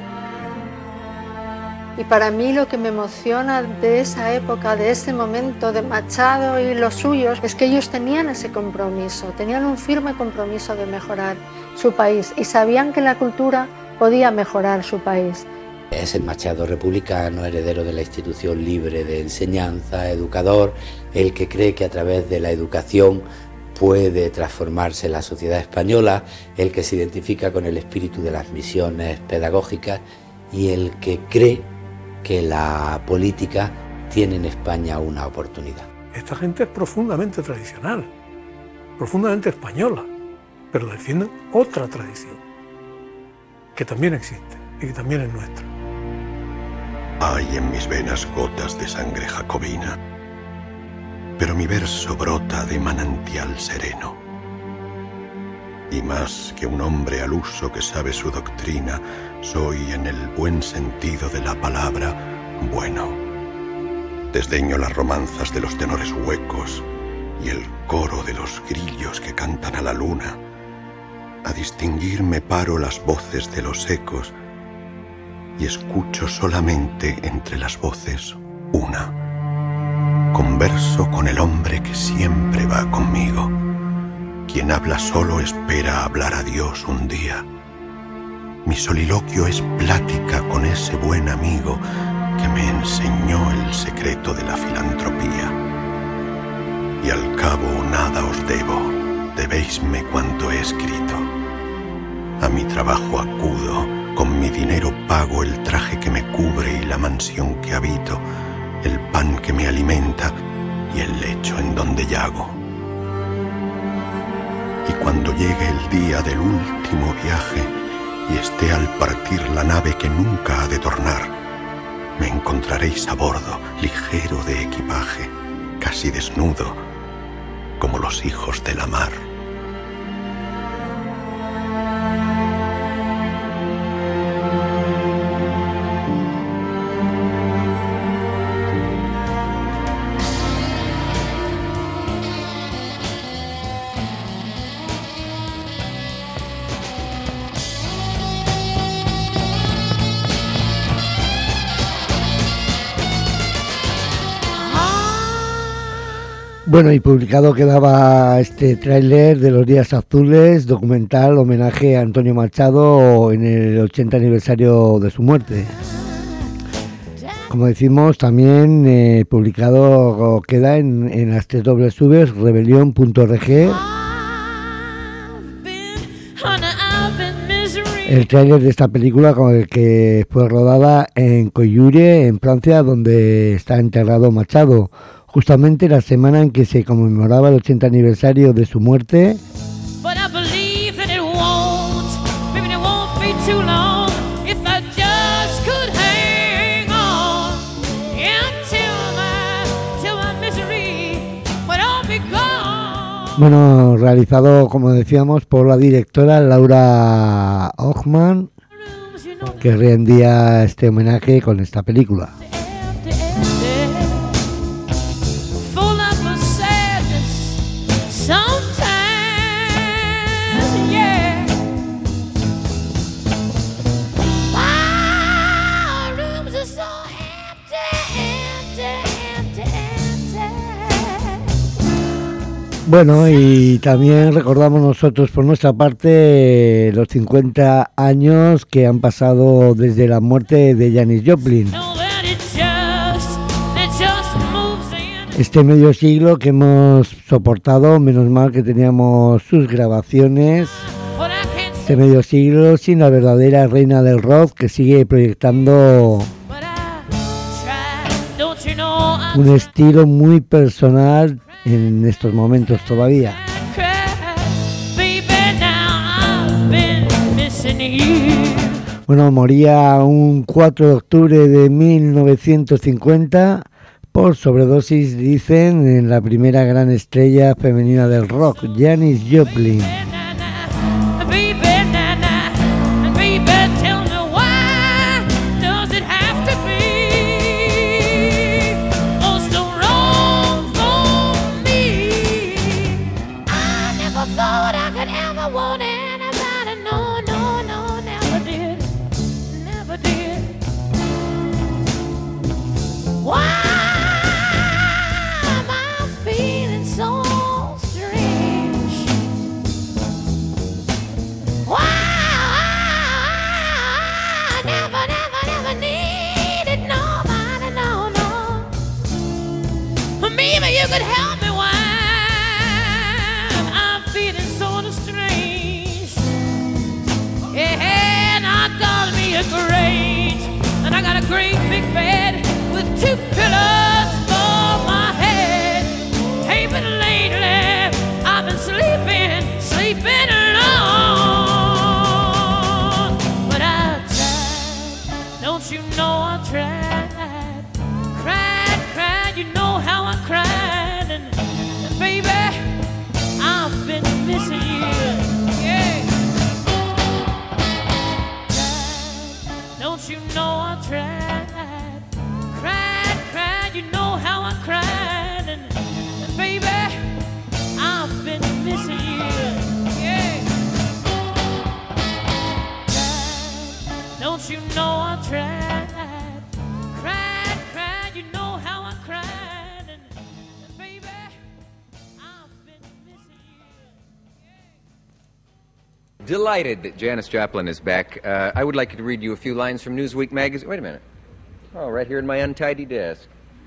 S24: Y para mí lo que me emociona de esa época, de ese momento de Machado y los suyos, es que ellos tenían ese compromiso, tenían un firme compromiso de mejorar su país y sabían que la cultura podía mejorar su país.
S25: Es el Machado republicano, heredero de la institución libre de enseñanza, educador, el que cree que a través de la educación puede transformarse la sociedad española, el que se identifica con el espíritu de las misiones pedagógicas y el que cree que la política tiene en España una oportunidad.
S26: Esta gente es profundamente tradicional, profundamente española, pero defienden otra tradición, que también existe y que también es nuestra.
S27: Hay en mis venas gotas de sangre jacobina, pero mi verso brota de manantial sereno. Y más que un hombre al uso que sabe su doctrina, soy en el buen sentido de la palabra bueno. Desdeño las romanzas de los tenores huecos y el coro de los grillos que cantan a la luna. A distinguir me paro las voces de los ecos y escucho solamente entre las voces una. Converso con el hombre que siempre va conmigo. Quien habla solo espera hablar a Dios un día. Mi soliloquio es plática con ese buen amigo que me enseñó el secreto de la filantropía. Y al cabo nada os debo, debéisme cuanto he escrito. A mi trabajo acudo, con mi dinero pago el traje que me cubre y la mansión que habito, el pan que me alimenta y el lecho en donde yago. Y cuando llegue el día del último viaje y esté al partir la nave que nunca ha de tornar, me encontraréis a bordo, ligero de equipaje, casi desnudo, como los hijos de la mar.
S1: Bueno, y publicado quedaba este tráiler de Los Días Azules, documental homenaje a Antonio Machado en el ochenta aniversario de su muerte. Como decimos, también eh, publicado queda en, en las tres dobles subes, rebelión punto org. El tráiler de esta película, que fue rodada en Coyure, en Francia, donde está enterrado Machado. Justamente la semana en que se conmemoraba el ochenta aniversario de su muerte. Bueno, realizado, como decíamos, por la directora Laura Hochman, que rendía este homenaje con esta película. Bueno, y también recordamos nosotros por nuestra parte los cincuenta años que han pasado desde la muerte de Janis Joplin. Este medio siglo que hemos soportado, menos mal que teníamos sus grabaciones. Este medio siglo sin la verdadera reina del rock, que sigue proyectando un estilo muy personal en estos momentos todavía. Bueno, moría un cuatro de octubre de mil novecientos cincuenta por sobredosis, dicen, en la primera gran estrella femenina del rock, Janis Joplin.
S2: Delighted that Janis Joplin is back. Uh, I would like to read you a few lines from Newsweek magazine. Wait a minute. Oh, right here in my untidy desk.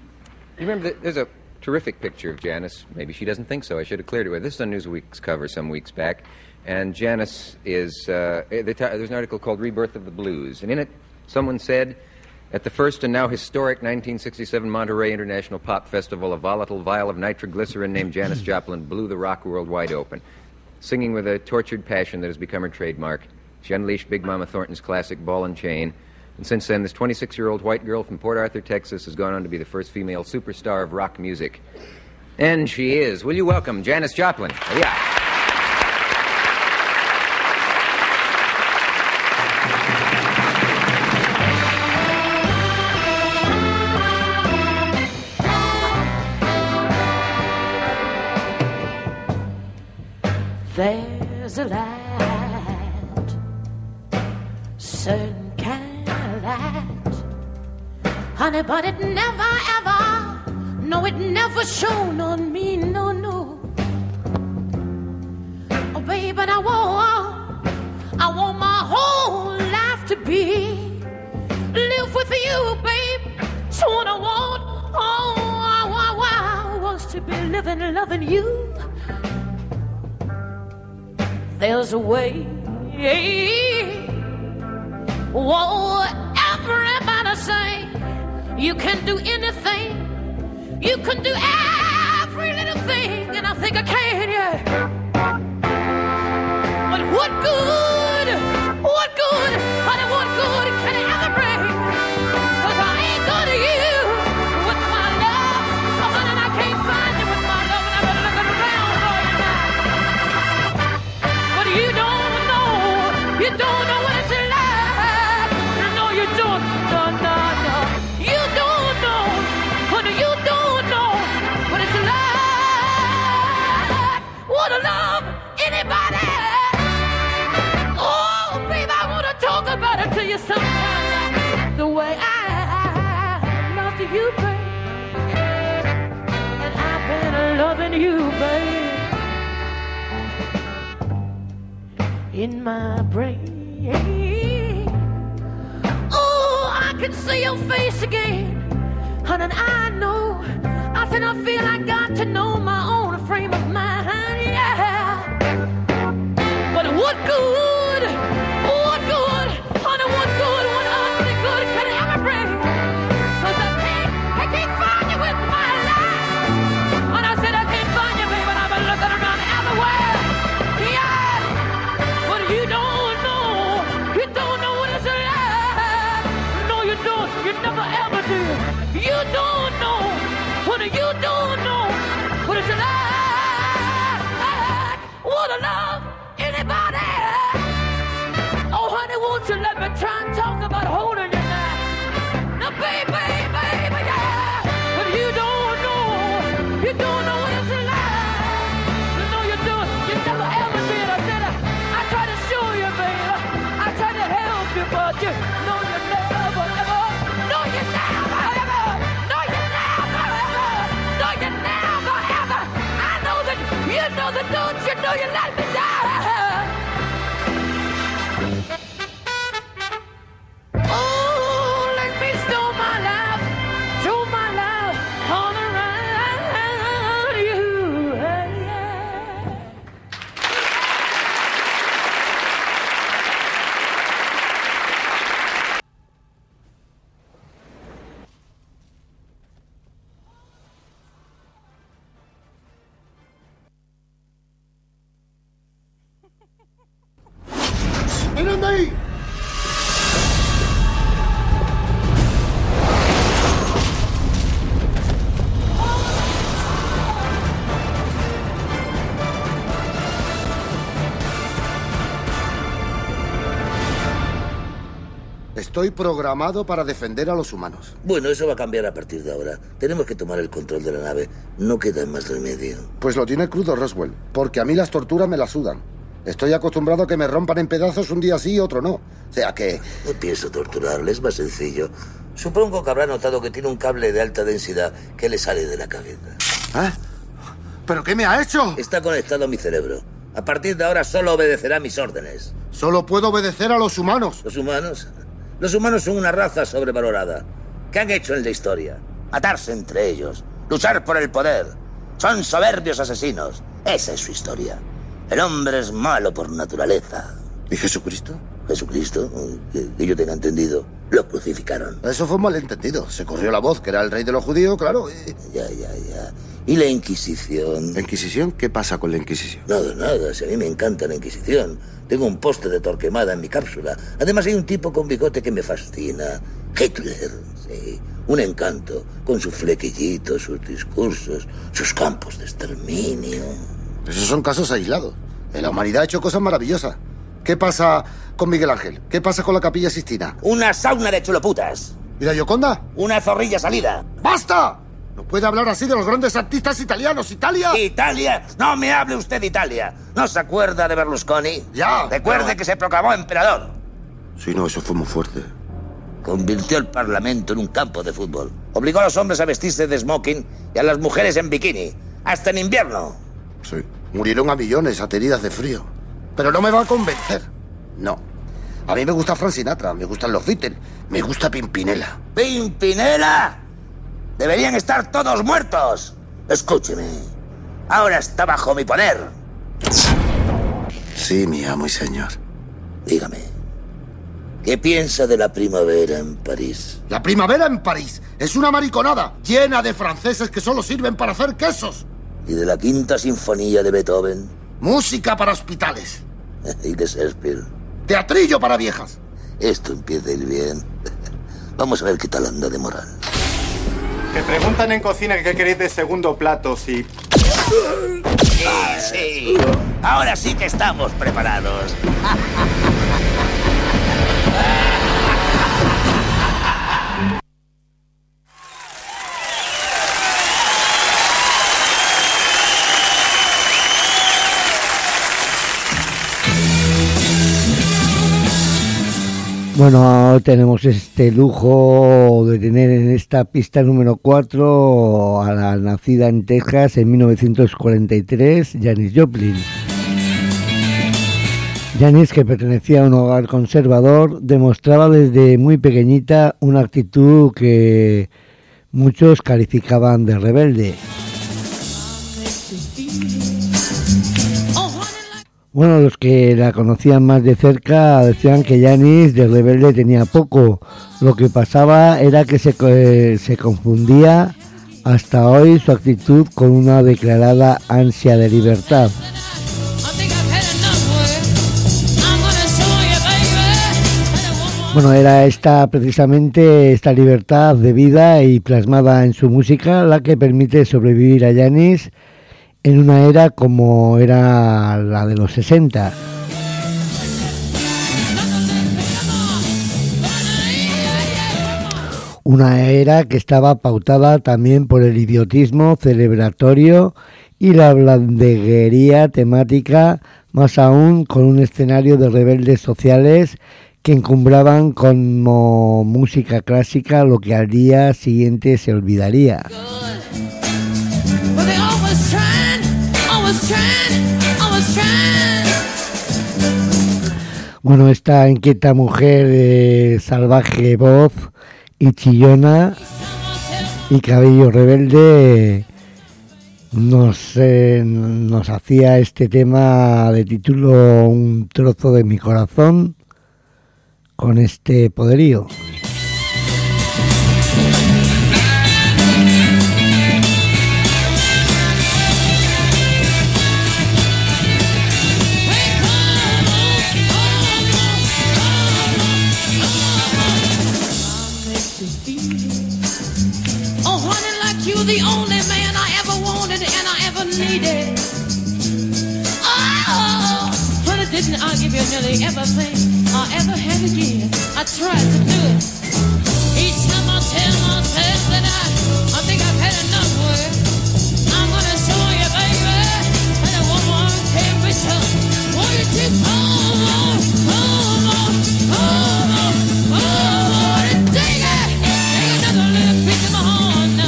S2: You remember that there's a terrific picture of Janis. Maybe she doesn't think so. I should have cleared it with. This is on Newsweek's cover some weeks back. And Janis is... Uh, there's an article called Rebirth of the Blues. And in it, someone said, At the first and now historic nineteen sixty-seven Monterey International Pop Festival, a volatile vial of nitroglycerin named Janis Joplin blew the rock world wide open. Singing with a tortured passion that has become her trademark, she unleashed Big Mama Thornton's classic Ball and Chain. And since then, this twenty-six-year-old white girl from Port Arthur, Texas, has gone on to be the first female superstar of rock music. And she is. Will you welcome Janis Joplin? Yeah.
S5: There's a light, certain kind of light, honey, but it never ever, no, it never shone on me, no, no. Oh, baby, I want, I want my whole life to be, live with you, babe, so what I want, oh, I, I, I wants to be living, loving you. There's a way. Whoa, everybody say you can do anything. You can do every little thing, and I think I can, yeah. But what good, what good, honey, what good can it ever bring? 'Cause I ain't good to you with my love. Oh, honey, I can't find you with my love, and I better look around for you now. You don't know, you don't know what it's like. No, you don't, no, no, no. You don't know, honey, you don't know what it's like. Wanna love anybody? Oh, baby, I wanna talk about it to you sometime. The way I love you, babe. And I've been loving you, babe. In my brain, oh, I can see your face again, honey, and I know, I said I feel I got to know my own frame of mind, yeah. But what good, what good, honey, what good, what ugly good can it ever bring? 'Cause I can't, I can't find you with my life, and I said I can't find you, baby, and I've been looking around everywhere, yeah. You don't know, you don't know what it's like. No, you don't, you never ever did. You don't know, honey, you don't know what it's like. Wanna love anybody? Oh, honey, won't you let me try and talk about holding you now? Now, baby, baby, yeah. But you don't know, you don't know what it's like. No, you don't, you never ever did. I said I try to show you, baby. I try to help you, but you know you never, ever. No, you never, ever. No, you never, ever. No, you never, ever. I know that you know that, don't you know you let me down. Oh, let me show my love, show my love all around you. Yeah.
S3: ¡Enemy! Estoy programado para defender a los humanos.
S7: Bueno, eso va a cambiar a partir de ahora. Tenemos que tomar el control de la nave. No queda más remedio.
S3: Pues lo tiene crudo, Roswell. Porque a mí las torturas me las sudan. Estoy acostumbrado a que me rompan en pedazos un día sí y otro no. O sea que...
S7: No pienso torturarle, es más sencillo. Supongo que habrá notado que tiene un cable de alta densidad que le sale de la cabeza.
S3: ¿Ah? ¿Pero qué me ha hecho?
S7: Está conectado a mi cerebro. A partir de ahora solo obedecerá mis órdenes.
S3: Solo puedo obedecer a los humanos.
S7: ¿Los humanos? Los humanos son una raza sobrevalorada. ¿Qué han hecho en la historia? Matarse entre ellos, luchar por el poder. Son soberbios asesinos. Esa es su historia. El hombre es malo por naturaleza.
S3: ¿Y Jesucristo?
S7: Jesucristo, que, que yo tenga entendido, lo crucificaron.
S8: Eso fue un malentendido. Se corrió la voz que era el rey de los judíos, claro. Y...
S7: Ya, ya, ya. ¿Y la Inquisición?
S8: ¿La Inquisición? ¿Qué pasa con la Inquisición?
S7: Nada, nada. Si a mí me encanta la Inquisición. Tengo un poste de Torquemada en mi cápsula. Además hay un tipo con bigote que me fascina. Hitler, sí. Un encanto. Con sus flequillitos, sus discursos, sus campos de exterminio.
S8: Esos son casos aislados. La humanidad ha hecho cosas maravillosas. ¿Qué pasa con Miguel Ángel? ¿Qué pasa con la Capilla Sixtina?
S7: Una sauna de chuloputas.
S8: ¿Y la Gioconda?
S7: Una zorrilla salida.
S8: ¡Basta! No puede hablar así de los grandes artistas italianos. ¡Italia!
S7: ¿Italia? No me hable usted de Italia. ¿No se acuerda de Berlusconi?
S8: Ya.
S7: Recuerde
S8: pero...
S7: que se proclamó emperador.
S8: Sí, no, eso fue muy fuerte.
S7: Convirtió el Parlamento en un campo de fútbol. Obligó a los hombres a vestirse de smoking y a las mujeres en bikini. Hasta en invierno.
S8: Sí. Murieron a millones ateridas de frío. Pero no me va a convencer. No. A mí me gusta Frank Sinatra, me gustan los Beatles, me gusta Pimpinela.
S7: ¿Pimpinela? Deberían estar todos muertos. Escúcheme. Ahora está bajo mi poder.
S8: Sí, mi amo y señor.
S7: Dígame. ¿Qué piensa de la primavera en París?
S8: La primavera en París es una mariconada llena de franceses que solo sirven para hacer quesos.
S7: ¿Y de la quinta sinfonía de Beethoven?
S8: Música para hospitales.
S7: ¿Y de Shakespeare?
S8: Teatrillo para viejas.
S7: Esto empieza a ir bien. Vamos a ver qué tal anda de moral.
S3: Te preguntan en cocina qué queréis de segundo plato, si...
S7: Sí, sí. Ahora sí que estamos preparados.
S1: Bueno, tenemos este lujo de tener en esta pista número cuatro a la nacida en Texas en mil novecientos cuarenta y tres, Janis Joplin. Janis, que pertenecía a un hogar conservador, demostraba desde muy pequeñita una actitud que muchos calificaban de rebelde. Bueno, los que la conocían más de cerca decían que Janis de rebelde tenía poco. Lo que pasaba era que se, eh, se confundía hasta hoy su actitud con una declarada ansia de libertad. Bueno, era esta precisamente esta libertad de vida y plasmada en su música la que permite sobrevivir a Janis en una era como era la de los sesenta. Una era que estaba pautada también por el idiotismo celebratorio y la blandeguería temática, más aún con un escenario de rebeldes sociales que encumbraban como música clásica lo que al día siguiente se olvidaría. Bueno, esta inquieta mujer de salvaje voz y chillona y cabello rebelde nos, eh, nos hacía este tema de título Un trozo de mi corazón con este poderío.
S5: The only man I ever wanted and I ever needed. Oh, but I didn't I give you nearly everything I ever had to give. I tried to do it. Each time I tell myself that I, I think I've had enough work. I'm gonna show you, baby, that a woman can be tough. Won't you just hold on, hold on, hold on, hold on and take it. Take another little piece of my heart now.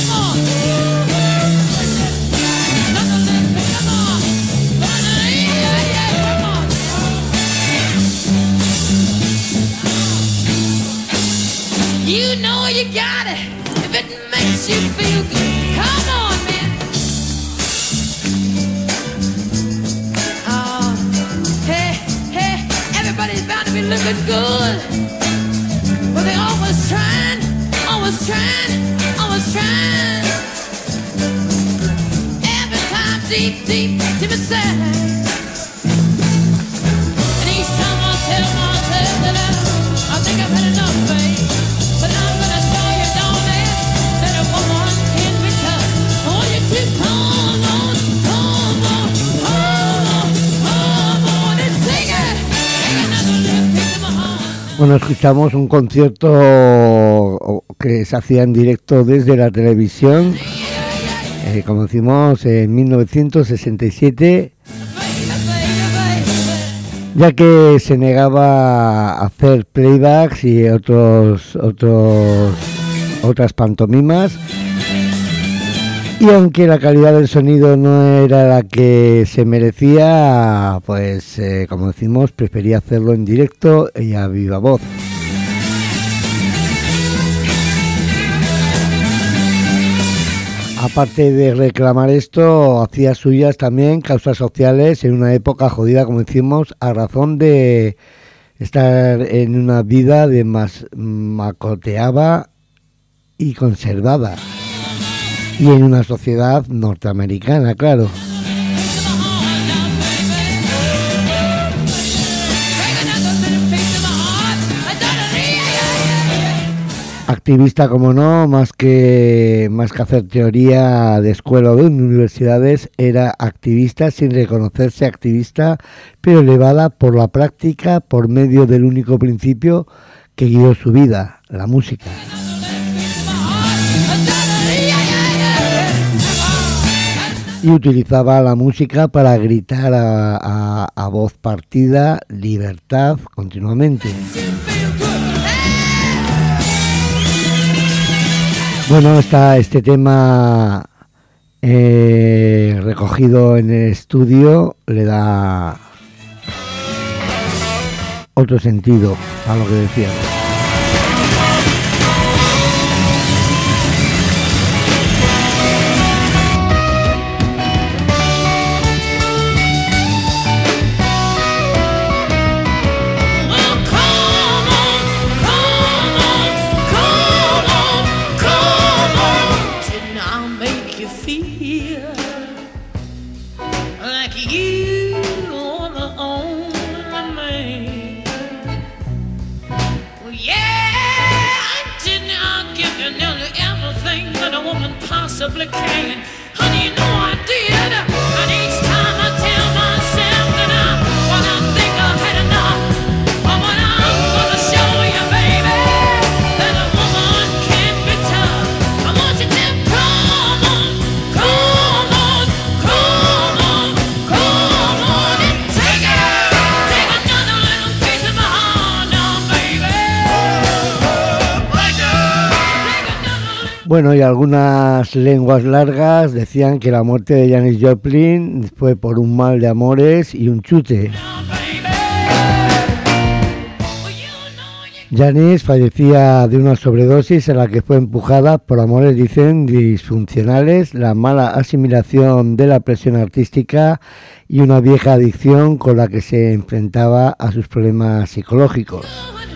S5: You know you got it if it makes you feel good. Come on, man. Uh, hey, hey, everybody's bound to be ain't looking good. But they always trying, always trying, always trying. Every time deep, deep, deep inside. And each time I tell myself that I, I think I've had enough, babe. But I'm gonna show you, darling, that a woman can be tough. I want you to come on, come on, come on, come on and sing it. Take another little piece of my heart.
S1: Bueno, escuchamos un concierto que se hacía en directo desde la televisión, eh, como decimos, en mil novecientos sesenta y siete, ya que se negaba a hacer playbacks y otros, otros, otras pantomimas. Y aunque la calidad del sonido no era la que se merecía, pues eh, como decimos, prefería hacerlo en directo y a viva voz. Aparte de reclamar esto, hacía suyas también causas sociales en una época jodida, como decimos, a razón de estar en una vida de más macoteada y conservada. Y en una sociedad norteamericana, claro. Activista, como no, más que, más que hacer teoría de escuela o de universidades, era activista sin reconocerse activista, pero elevada por la práctica, por medio del único principio que guió su vida, la música. Y utilizaba la música para gritar a, a, a voz partida libertad continuamente. Bueno, está este tema eh, recogido en el estudio, le da otro sentido a lo que decíamos.
S5: Possibly can. Honey, you know I did. And each time I tell myself that I, when I think I've had enough, but when I'm gonna show you, baby, that a woman can be tough. I want you to come on, come on, come on, come on and take it. Take another little piece of my heart now, baby.
S1: Bueno, y algunas lenguas largas decían que la muerte de Janis Joplin fue por un mal de amores y un chute. Janis fallecía de una sobredosis en la que fue empujada por amores, dicen, disfuncionales, la mala asimilación de la presión artística y una vieja adicción con la que se enfrentaba a sus problemas psicológicos.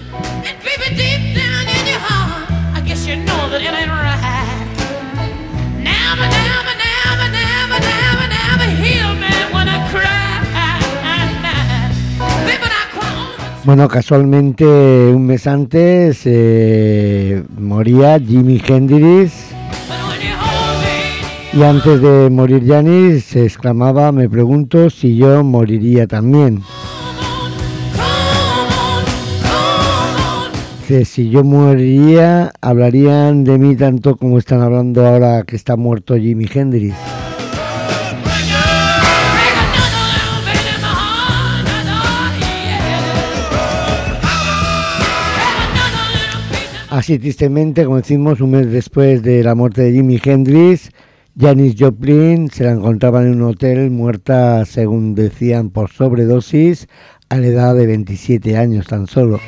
S1: Bueno, casualmente un mes antes eh, moría Jimi Hendrix y antes de morir Janis se exclamaba: me pregunto si yo moriría también. Que si yo moriría, hablarían de mí tanto como están hablando ahora que está muerto Jimi Hendrix. Así tristemente, como decimos, un mes después de la muerte de Jimi Hendrix, Janis Joplin se la encontraba en un hotel muerta, según decían, por sobredosis, a la edad de veintisiete años tan solo.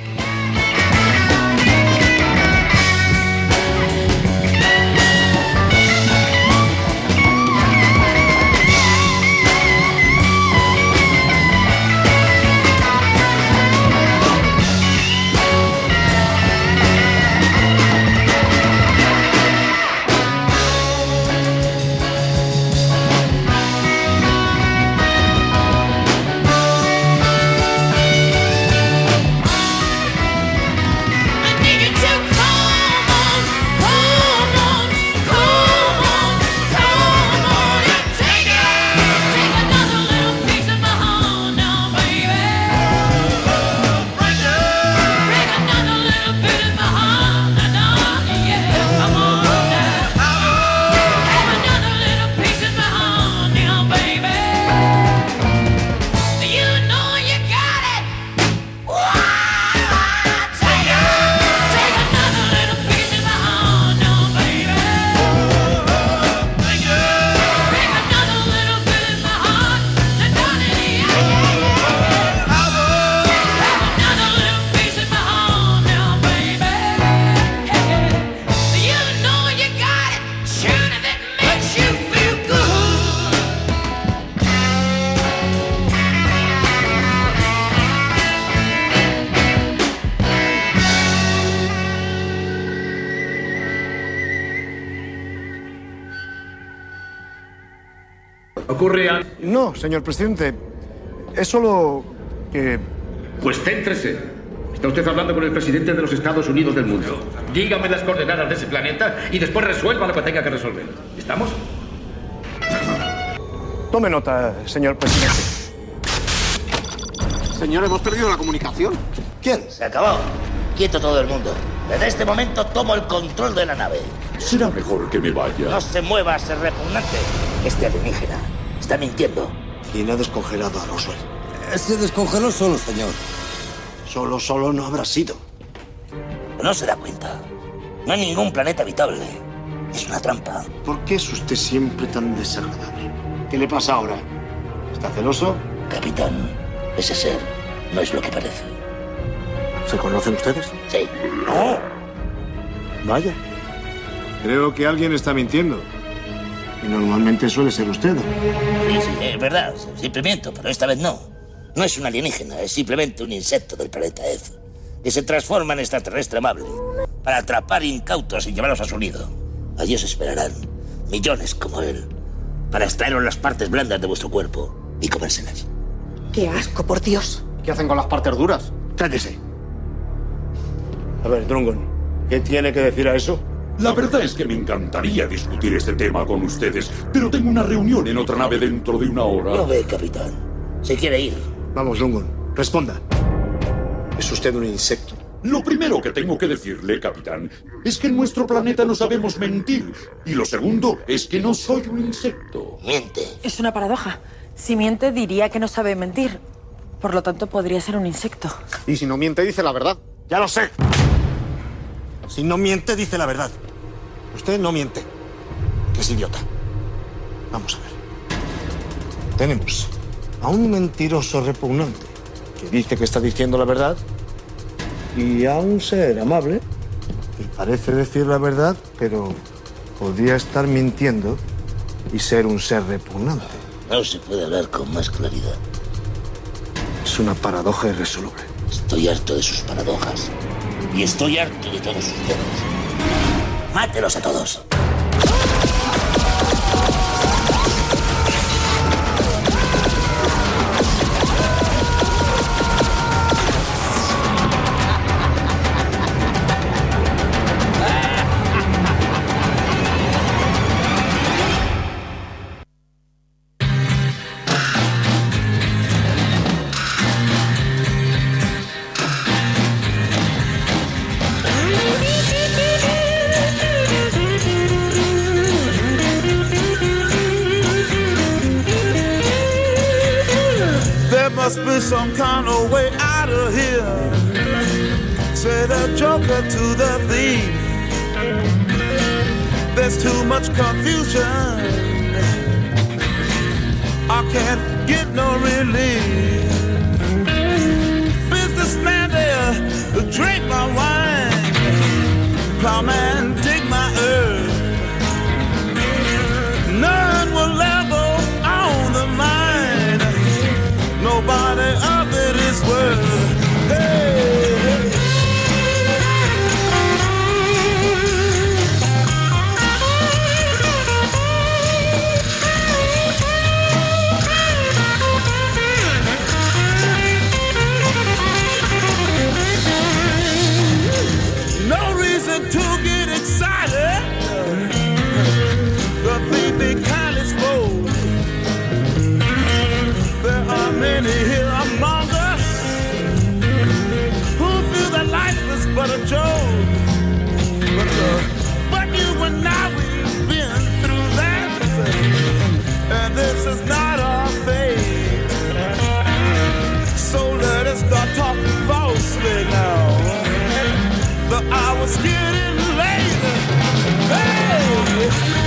S9: ¿Ocurre algo?
S3: No, señor presidente. Es solo que...
S9: Pues céntrese. Está usted hablando con el presidente de los Estados Unidos del mundo. Dígame las coordenadas de ese planeta y después resuelva lo que tenga que resolver. ¿Estamos?
S3: Tome nota, señor presidente.
S8: Señor, hemos perdido la comunicación.
S7: ¿Quién? Se acabó. Quieto todo el mundo. Desde este momento tomo el control de la nave.
S19: Será mejor que me vaya.
S7: No se mueva, ser repugnante. Este alienígena está mintiendo.
S6: ¿Quién ha descongelado a Roswell?
S7: Se descongeló solo, señor.
S6: Solo, solo no habrá sido.
S7: No se da cuenta. No hay ningún planeta habitable. Es una trampa.
S6: ¿Por qué es usted siempre tan desagradable? ¿Qué le pasa ahora? ¿Está celoso?
S7: Capitán, ese ser no es lo que parece.
S6: ¿Se conocen ustedes?
S7: Sí.
S6: ¡No! Vaya. Creo que alguien está mintiendo. Y normalmente suele ser usted.
S7: Sí, sí, es verdad. Siempre miento, pero esta vez no. No es un alienígena, es simplemente un insecto del planeta Eth, que se transforma en extraterrestre amable para atrapar incautos y llevarlos a su nido. Allí os esperarán millones como él para extraeros las partes blandas de vuestro cuerpo y comérselas.
S10: ¡Qué asco, por Dios!
S3: ¿Qué hacen con las partes duras?
S6: Cállese. A ver, Drungon, ¿qué tiene que decir a eso?
S19: La verdad es que me encantaría discutir este tema con ustedes, pero tengo una reunión en otra nave dentro de una hora.
S7: No ve, capitán. Se quiere ir.
S6: Vamos, Drungon, responda. ¿Es usted un insecto?
S19: Lo primero que tengo que decirle, capitán, es que en nuestro planeta no sabemos mentir. Y lo segundo es que no soy un insecto.
S7: Miente.
S4: Es una paradoja. Si miente, diría que no sabe mentir. Por lo tanto, podría ser un insecto.
S3: Y si no miente, dice la verdad.
S6: Ya lo sé. Si no miente, dice la verdad. Usted no miente. Que es idiota. Vamos a ver. Tenemos a un mentiroso repugnante que dice que está diciendo la verdad y a un ser amable que parece decir la verdad, pero podría estar mintiendo y ser un ser repugnante.
S7: No se puede hablar con más claridad.
S6: Es una paradoja irresoluble.
S7: Estoy harto de sus paradojas. Y estoy harto de todos ustedes. ¡Mátelos a todos!
S12: Must be some kind of way out of here, said the joker to the thief. There's too much confusion, I can't get no relief. Businessman there, drink my wine. Plowman, dig my earth. None will ever own the mine. Nobody of it is worth. Hey, hey. No reason to get excited. The thief be kindly spoke. There are many here among us who feel that life is but a joke. But, uh, but you and I, we've been through that, and this is not our fate. So let us start talking falsely now. The hour's getting late. Hey!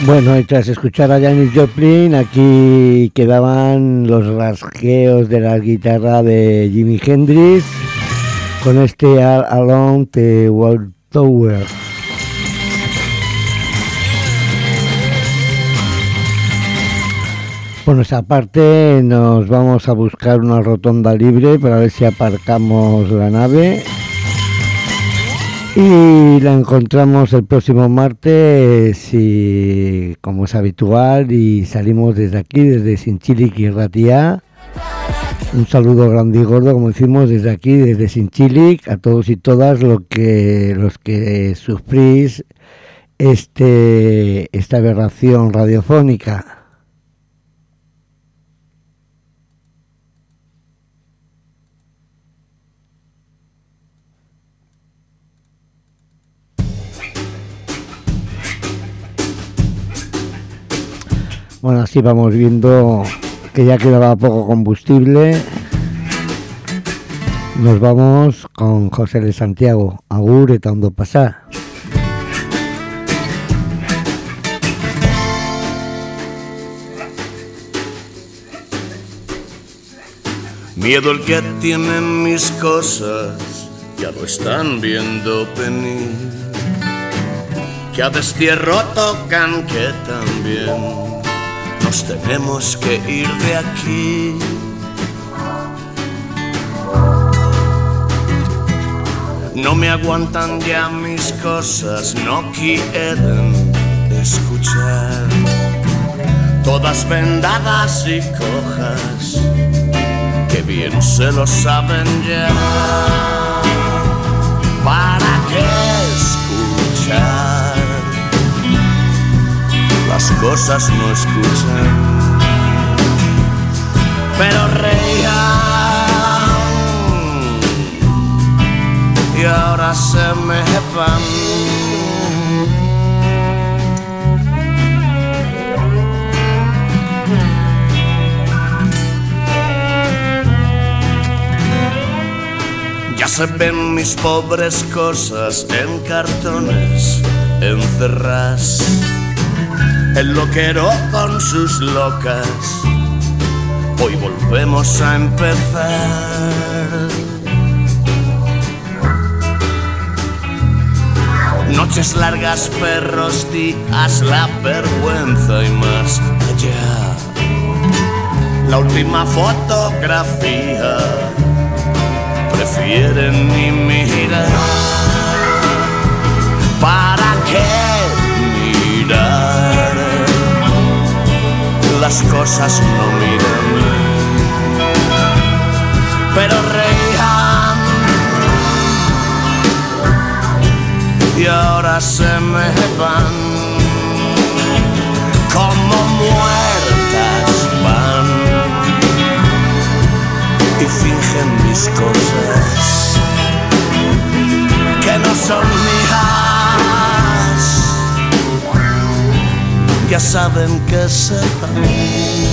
S1: Bueno, y tras escuchar a Janis Joplin, aquí quedaban los rasgueos de la guitarra de Jimi Hendrix con este All Along the Wall Tower. Por nuestra parte nos vamos a buscar una rotonda libre para ver si aparcamos la nave y la encontramos el próximo martes y, como es habitual, y salimos desde aquí, desde Sinchilic y Ratia. Un saludo grande y gordo, como decimos, desde aquí, desde Sinchilic, a todos y todas lo que, los que sufrís este, esta aberración radiofónica. Bueno, así vamos viendo que ya quedaba poco combustible. Nos vamos con José de Santiago. Agur eta ondo pasa.
S11: Miedo el que tienen mis cosas, ya lo están viendo venir. Que a destierro tocan que también nos tenemos que ir de aquí. No me aguantan ya mis cosas, no quieren escuchar. Todas vendadas y cojas, que bien se lo saben ya. ¿Para qué escuchar? Las cosas no escuchan, pero reían y ahora se me van. Ya se ven mis pobres cosas en cartones encerradas. El loquero con sus locas, hoy volvemos a empezar. Noches largas, perros, días, la vergüenza y más allá. La última fotografía, prefieren ni mirar. ¿Para qué mirar? Las cosas no miran, pero reían y ahora se me van. Como muertas van y fingen mis cosas que no son mías. Ya saben que se van.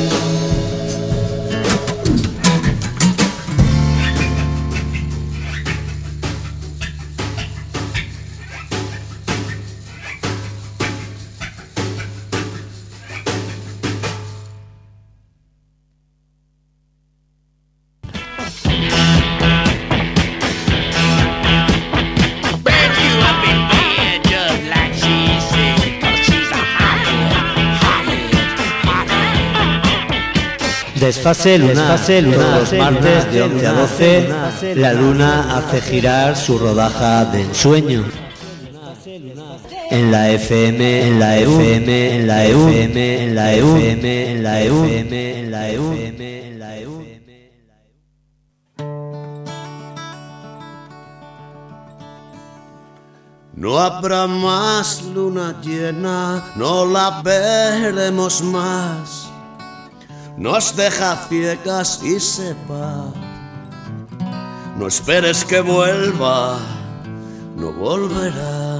S13: Desfase lunar, Desfase lunar, todos los martes de once a doce, la luna hace girar su rodaja de ensueño. En la F M, en la F M, en la F M, en la F M, en la F M, en la F M, en la F M.
S11: No habrá más luna llena, no la veremos más. Nos deja ciegas y se va. No esperes que vuelva, no volverá.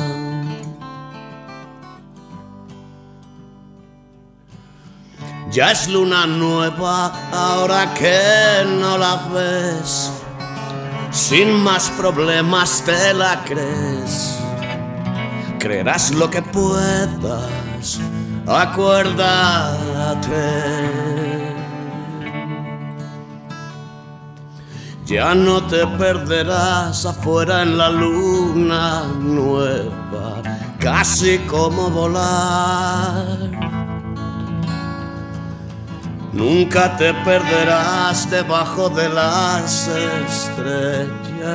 S11: Ya es luna nueva, ahora que no la ves. Sin más problemas te la crees. Creerás lo que puedas, acuérdate. Ya no te perderás afuera en la luna nueva, casi como volar. Nunca te perderás debajo de las estrellas.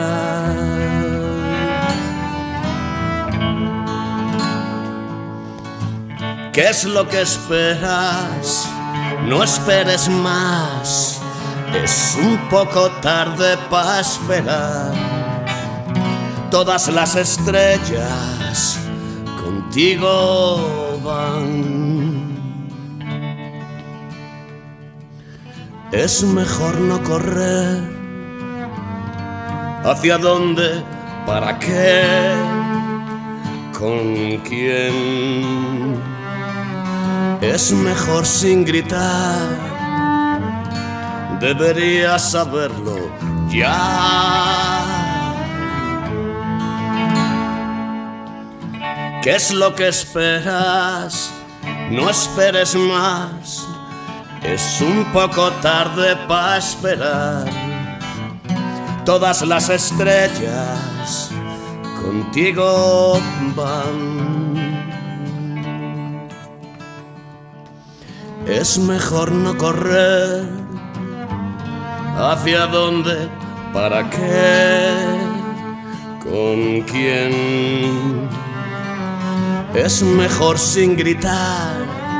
S11: ¿Qué es lo que esperas? No esperes más. Es un poco tarde para esperar. Todas las estrellas contigo van. Es mejor no correr. ¿Hacia dónde? ¿Para qué? ¿Con quién? Es mejor sin gritar. Deberías saberlo ya. ¿Qué es lo que esperas? No esperes más. Es un poco tarde para esperar. Todas las estrellas contigo van. Es mejor no correr. ¿Hacia dónde? ¿Para qué? ¿Con quién? Es mejor sin gritar.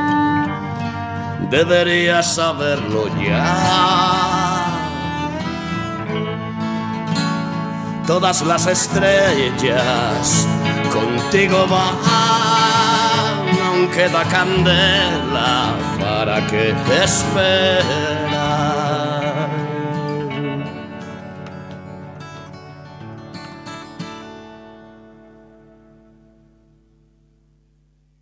S11: Deberías saberlo ya. Todas las estrellas contigo van. Aún queda candela para que te esperes.